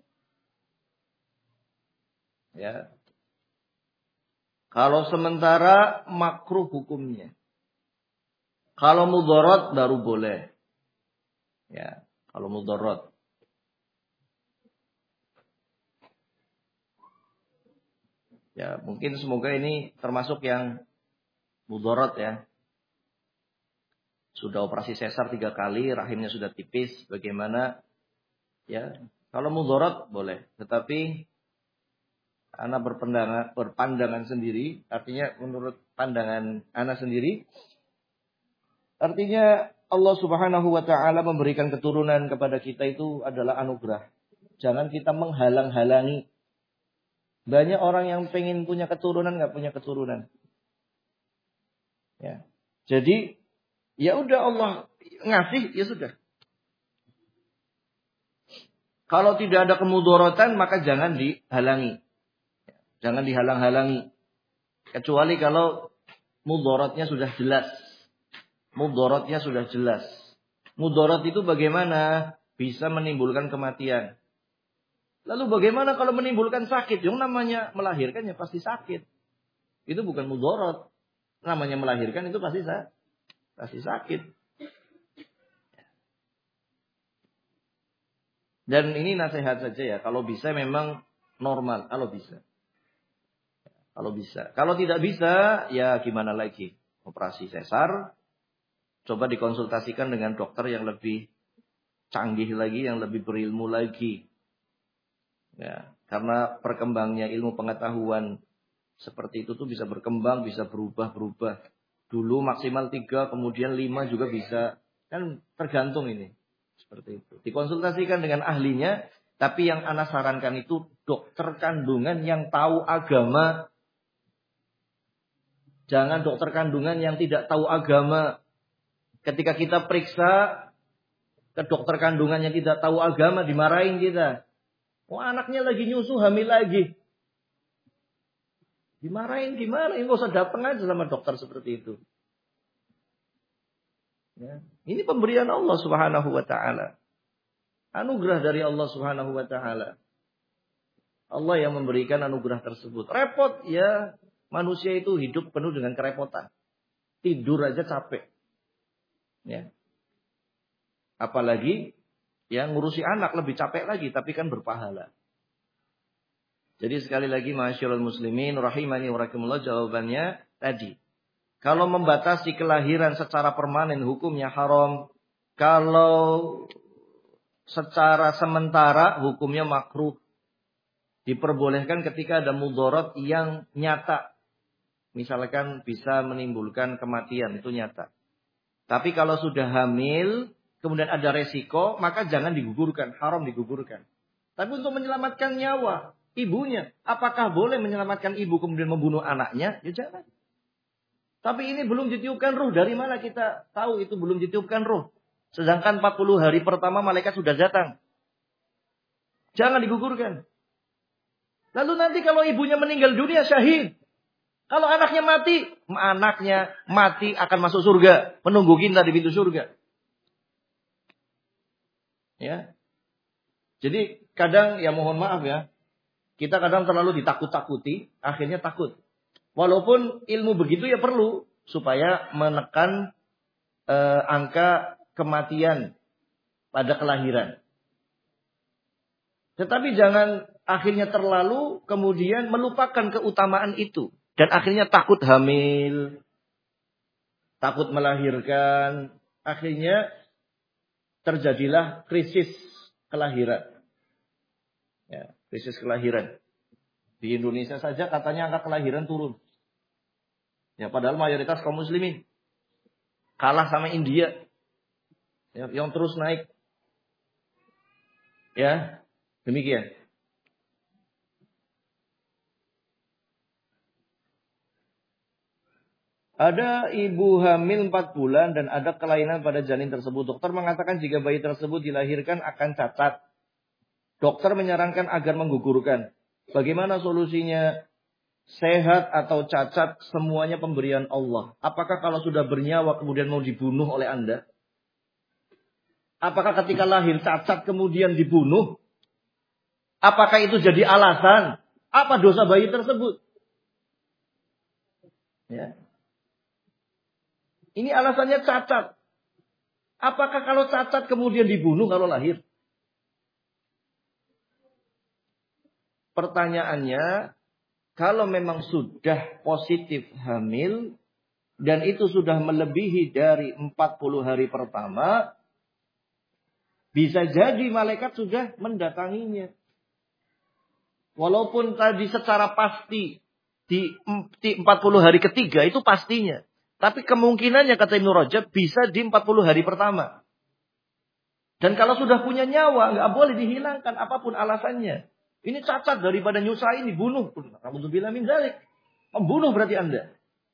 Ya. Kalau sementara makruh hukumnya. Kalau mudharat baru boleh. Ya, kalau mudharat. Ya, mungkin semoga ini termasuk yang mudharat ya. Sudah operasi sesar 3 kali, rahimnya sudah tipis, bagaimana? Ya, kalau mudharat boleh, tetapi ana berpandangan sendiri, artinya menurut pandangan ana sendiri, artinya Allah Subhanahu wa taala memberikan keturunan kepada kita itu adalah anugerah. Jangan kita menghalang-halangi. Banyak orang yang pengen punya keturunan nggak punya keturunan. Ya. Jadi ya udah Allah ngasih ya sudah. Kalau tidak ada kemudharatan maka jangan dihalangi. Jangan dihalang-halangi. Kecuali kalau mudharatnya sudah jelas. Mudharatnya sudah jelas. Mudharat itu bagaimana? Bisa menimbulkan kematian. Lalu bagaimana kalau menimbulkan sakit? Yang namanya melahirkan ya pasti sakit. Itu bukan mudharat. Namanya melahirkan itu pasti sakit. Dan ini nasihat saja ya. Kalau bisa memang normal. Kalau bisa. Kalau tidak bisa, ya gimana lagi? Operasi sesar. Coba dikonsultasikan dengan dokter yang lebih canggih lagi, yang lebih berilmu lagi. Ya, karena perkembangnya ilmu pengetahuan seperti itu tuh bisa berkembang, bisa berubah-berubah. Dulu maksimal 3, kemudian 5 juga bisa. Kan tergantung ini. Seperti itu. Dikonsultasikan dengan ahlinya, tapi yang ana sarankan itu dokter kandungan yang tahu agama. Jangan dokter kandungan yang tidak tahu agama. Ketika kita periksa ke dokter kandungan yang tidak tahu agama, dimarahin kita. Oh, anaknya lagi nyusu, hamil lagi. Dimarahin gimana? Ini gak usah datang aja sama dokter seperti itu. Ya. Ini pemberian Allah Subhanahu wa taala. Anugerah dari Allah Subhanahu wa taala. Allah yang memberikan anugerah tersebut. Repot ya. Manusia itu hidup penuh dengan kerepotan. Tidur aja capek. Ya. Apalagi yang ngurusi anak lebih capek lagi, tapi kan berpahala. Jadi sekali lagi ma'asyiral muslimin rahimani wa rahimakumullah, jawabannya tadi. Kalau membatasi kelahiran secara permanen hukumnya haram. Kalau secara sementara hukumnya makruh. Diperbolehkan ketika ada mudharat yang nyata. Misalkan bisa menimbulkan kematian, itu nyata. Tapi kalau sudah hamil, kemudian ada resiko, maka jangan digugurkan, haram digugurkan. Tapi untuk menyelamatkan nyawa ibunya, apakah boleh menyelamatkan ibu kemudian membunuh anaknya? Ya jangan. Tapi ini belum ditiupkan ruh. Dari mana kita tahu itu belum ditiupkan ruh? Sedangkan 40 hari pertama malaikat sudah datang. Jangan digugurkan. Lalu nanti kalau ibunya meninggal dunia syahid. Kalau anaknya mati akan masuk surga. Menunggu kita di pintu surga. Ya. Jadi kadang, ya mohon maaf ya. Kita kadang terlalu ditakut-takuti. Akhirnya takut. Walaupun ilmu begitu ya perlu. Supaya menekan angka kematian pada kelahiran. Tetapi jangan akhirnya terlalu kemudian melupakan keutamaan itu. Dan akhirnya takut hamil. Takut melahirkan. Akhirnya terjadilah krisis kelahiran. Ya, krisis kelahiran. Di Indonesia saja katanya angka kelahiran turun. Ya, padahal mayoritas kaum muslimin. Kalah sama India. Ya, yang terus naik. Ya, demikian. Ada ibu hamil 4 bulan dan ada kelainan pada janin tersebut. Dokter mengatakan jika bayi tersebut dilahirkan akan cacat. Dokter menyarankan agar menggugurkan. Bagaimana solusinya? Sehat atau cacat semuanya pemberian Allah. Apakah kalau sudah bernyawa kemudian mau dibunuh oleh Anda? Apakah ketika lahir cacat kemudian dibunuh? Apakah itu jadi alasan? Apa dosa bayi tersebut? Ya. Ini alasannya cacat. Apakah kalau cacat kemudian dibunuh kalau lahir? Pertanyaannya, kalau memang sudah positif hamil, dan itu sudah melebihi dari 40 hari pertama, bisa jadi malaikat sudah mendatanginya. Walaupun tadi secara pasti di 40 hari ketiga itu pastinya. Tapi kemungkinannya kata Ibnu Rajab bisa di 40 hari pertama. Dan kalau sudah punya nyawa nggak boleh dihilangkan apapun alasannya. Ini cacat daripada nyusahin dibunuh. Alhamdulillah min dzalik. Membunuh berarti Anda.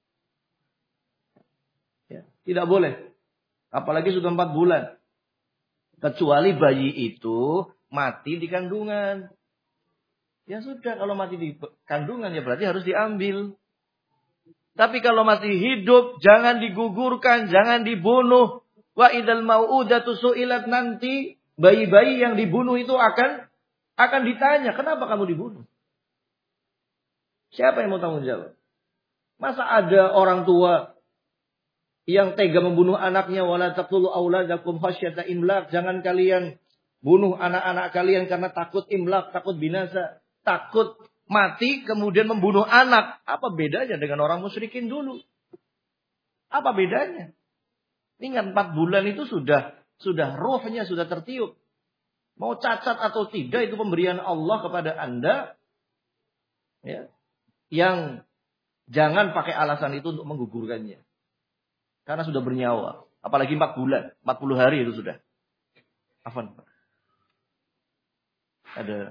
Ya, tidak boleh. Apalagi sudah 4 bulan. Kecuali bayi itu mati di kandungan. Ya sudah, kalau mati di kandungan ya berarti harus diambil. Tapi kalau masih hidup, jangan digugurkan, jangan dibunuh. Wa idzal mau'udatu su'ilat, nanti bayi-bayi yang dibunuh itu akan ditanya, kenapa kamu dibunuh? Siapa yang mau tanggung jawab? Masa ada orang tua yang tega membunuh anaknya, wala taqtulu auladakum khasyata imlaq, jangan kalian bunuh anak-anak kalian karena takut imlaq, takut binasa, takut mati kemudian membunuh anak. Apa bedanya dengan orang musyrikin dulu? Apa bedanya? Ingat 4 bulan itu sudah ruhnya sudah tertiup. Mau cacat atau tidak itu pemberian Allah kepada Anda. Ya. Yang jangan pakai alasan itu untuk menggugurkannya. Karena sudah bernyawa. Apalagi 4 bulan. 40 hari itu sudah. Afwan. Ada.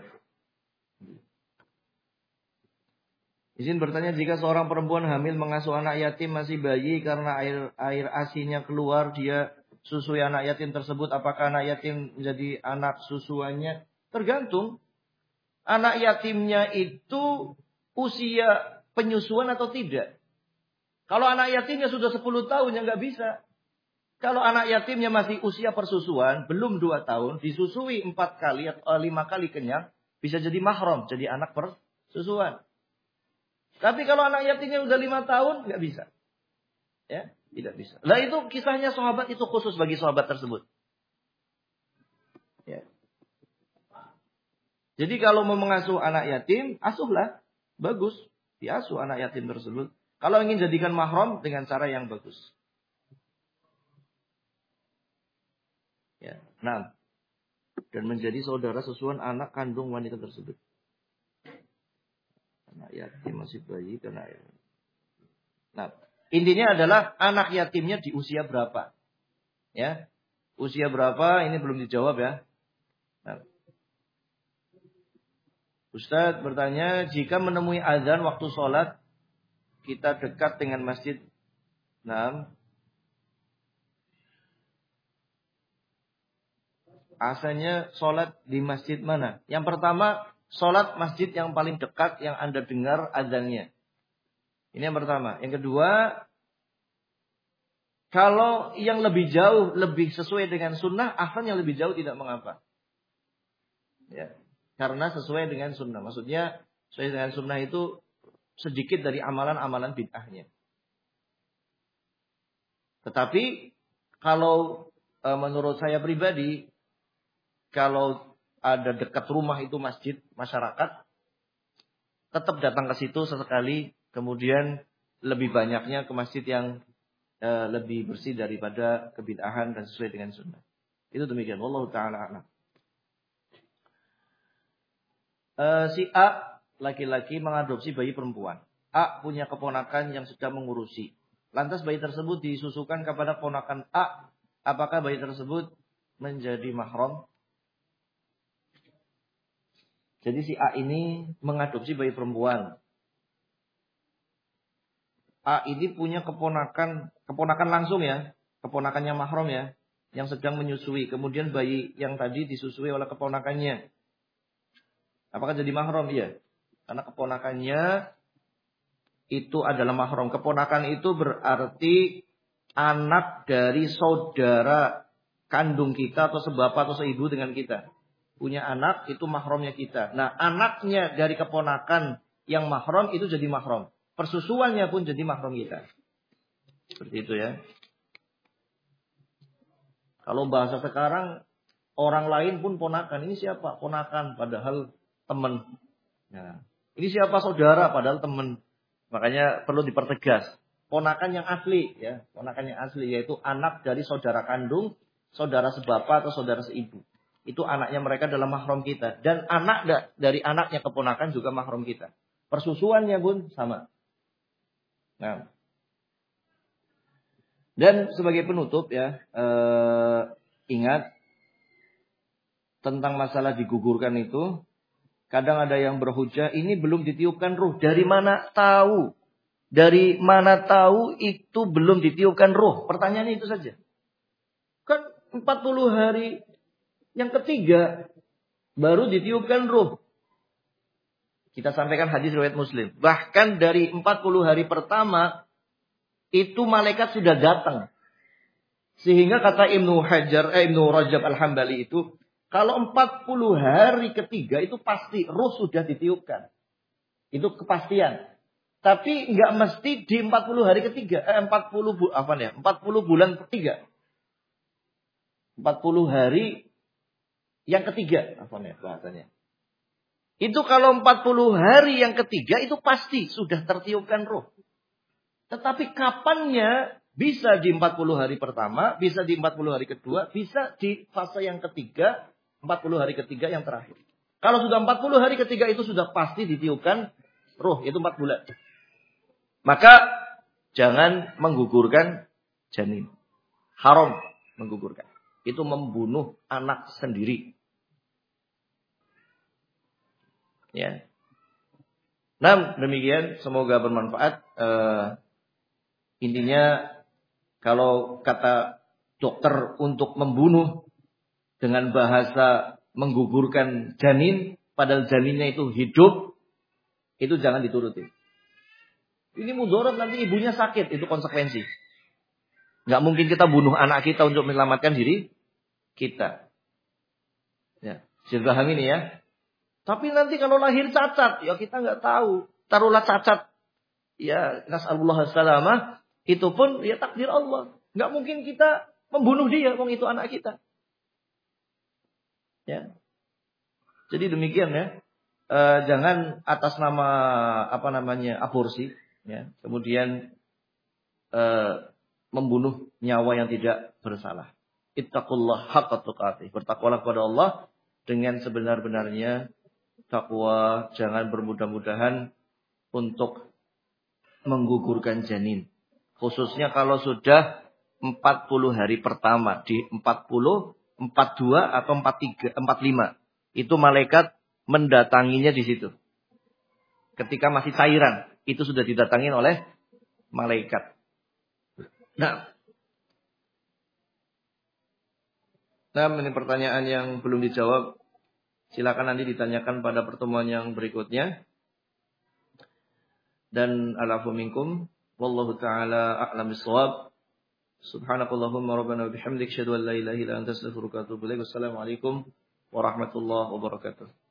Izin bertanya, jika seorang perempuan hamil mengasuh anak yatim masih bayi karena air asinya keluar, dia susui anak yatim tersebut, apakah anak yatim menjadi anak susuannya? Tergantung. Anak yatimnya itu usia penyusuan atau tidak. Kalau anak yatimnya sudah 10 tahun ya nggak bisa. Kalau anak yatimnya masih usia persusuan, belum 2 tahun, disusui 4 kali atau 5 kali kenyang, bisa jadi mahram, jadi anak persusuan. Tapi kalau anak yatimnya udah 5 tahun, nggak bisa. Ya, tidak bisa. Nah itu kisahnya sahabat itu khusus bagi sahabat tersebut. Ya. Jadi kalau mau mengasuh anak yatim, asuhlah. Bagus. Diasuh anak yatim tersebut. Kalau ingin jadikan mahram dengan cara yang bagus. Ya. Nah. Dan menjadi saudara susuan anak kandung wanita tersebut. Anak yatim masih bayi karena. Nah, intinya adalah anak yatimnya di usia berapa? Ya. Usia berapa ini belum dijawab ya. Nah. Ustaz bertanya, jika menemui azan waktu sholat, kita dekat dengan masjid. Nah, asalnya sholat di masjid mana? Yang pertama, sholat masjid yang paling dekat yang Anda dengar azannya. Ini yang pertama. Yang kedua, kalau yang lebih jauh, lebih sesuai dengan sunnah, ahlan yang lebih jauh tidak mengapa. Ya. Karena sesuai dengan sunnah. Maksudnya, sesuai dengan sunnah itu sedikit dari amalan-amalan bid'ahnya. Tetapi, kalau menurut saya pribadi, kalau ada dekat rumah itu masjid, masyarakat, tetap datang ke situ sesekali, kemudian lebih banyaknya ke masjid yang lebih bersih daripada kebid'ahan dan sesuai dengan sunnah. Itu demikian. Wallahu ta'ala a'lam. Si A, laki-laki mengadopsi bayi perempuan. A punya keponakan yang sedang mengurusi. Lantas bayi tersebut disusukan kepada ponakan A. Apakah bayi tersebut menjadi mahram? Jadi si A ini mengadopsi bayi perempuan. A ini punya keponakan langsung ya, keponakannya mahram ya, yang sedang menyusui. Kemudian bayi yang tadi disusui oleh keponakannya. Apakah jadi mahram? Iya. Karena keponakannya itu adalah mahram. Keponakan itu berarti anak dari saudara kandung kita atau sebapak atau seibu dengan kita. Punya anak itu mahramnya kita. Nah, anaknya dari keponakan yang mahram itu jadi mahram. Persusuannya pun jadi mahram kita. Seperti itu ya. Kalau bahasa sekarang, orang lain pun ponakan. Ini siapa? Ponakan, padahal teman. Nah, ini siapa? Saudara, padahal teman. Makanya perlu dipertegas. Ponakan yang asli, ya. Ponakan yang asli, yaitu anak dari saudara kandung, saudara sebapak atau saudara seibu. Itu anaknya mereka dalam mahram kita. Dan anak dari anaknya keponakan juga mahram kita. Persusuannya pun sama. Nah, dan sebagai penutup ya, ingat tentang masalah digugurkan itu, kadang ada yang berhujah ini belum ditiupkan ruh. Dari mana tahu? Dari mana tahu itu belum ditiupkan ruh? Pertanyaannya itu saja. Kan 40 hari yang ketiga baru ditiupkan ruh. Kita sampaikan hadis riwayat Muslim. Bahkan dari 40 hari pertama itu malaikat sudah datang. Sehingga kata Ibnu Rajab Al-Hambali itu, kalau 40 hari ketiga itu pasti ruh sudah ditiupkan. Itu kepastian. Tapi nggak mesti di 40 hari ketiga, 40 bulan ketiga. 40 hari yang ketiga, bahasanya. Itu kalau 40 hari yang ketiga itu pasti sudah tertiupkan ruh. Tetapi kapannya bisa di 40 hari pertama, bisa di 40 hari kedua, bisa di fase yang ketiga, 40 hari ketiga yang terakhir. Kalau sudah 40 hari ketiga itu sudah pasti ditiupkan ruh, itu 4 bulan. Maka jangan menggugurkan janin. Haram menggugurkan. Itu membunuh anak sendiri. Ya. Nah, demikian semoga bermanfaat. Intinya kalau kata dokter untuk membunuh dengan bahasa menggugurkan janin, padahal janinnya itu hidup, itu jangan dituruti. Ini mudarat nanti ibunya sakit, itu konsekuensi. Nggak mungkin kita bunuh anak kita untuk menyelamatkan diri kita. Ya, bisa paham ini ya. Tapi nanti kalau lahir cacat, ya kita nggak tahu. Taruhlah cacat. Ya, nas'alullah salamah. Itu pun ya takdir Allah. Nggak mungkin kita membunuh dia, wong itu anak kita. Ya. Jadi demikian ya. Jangan atas nama aborsi, ya. Kemudian membunuh nyawa yang tidak bersalah. Ittaqullah haqqa tuqatih. Bertakwalah kepada Allah dengan sebenar-benarnya takwa. Jangan bermudah-mudahan untuk menggugurkan janin. Khususnya kalau sudah 40 hari pertama. Di 40, 42 atau 43, 45. Itu malaikat mendatanginya di situ. Ketika masih cairan. Itu sudah didatangi oleh malaikat. Nah, ini pertanyaan yang belum dijawab. Silakan nanti ditanyakan pada pertemuan yang berikutnya. dan al-'afwu minkum. Wallahu taala a'lam bissawab. Subhanakallahumma rabbana wa bihamdika asyhadu an la ilaha illa anta astaghfiruka wa atubu ilaik. Wassalamualaikum warahmatullahi wabarakatuh.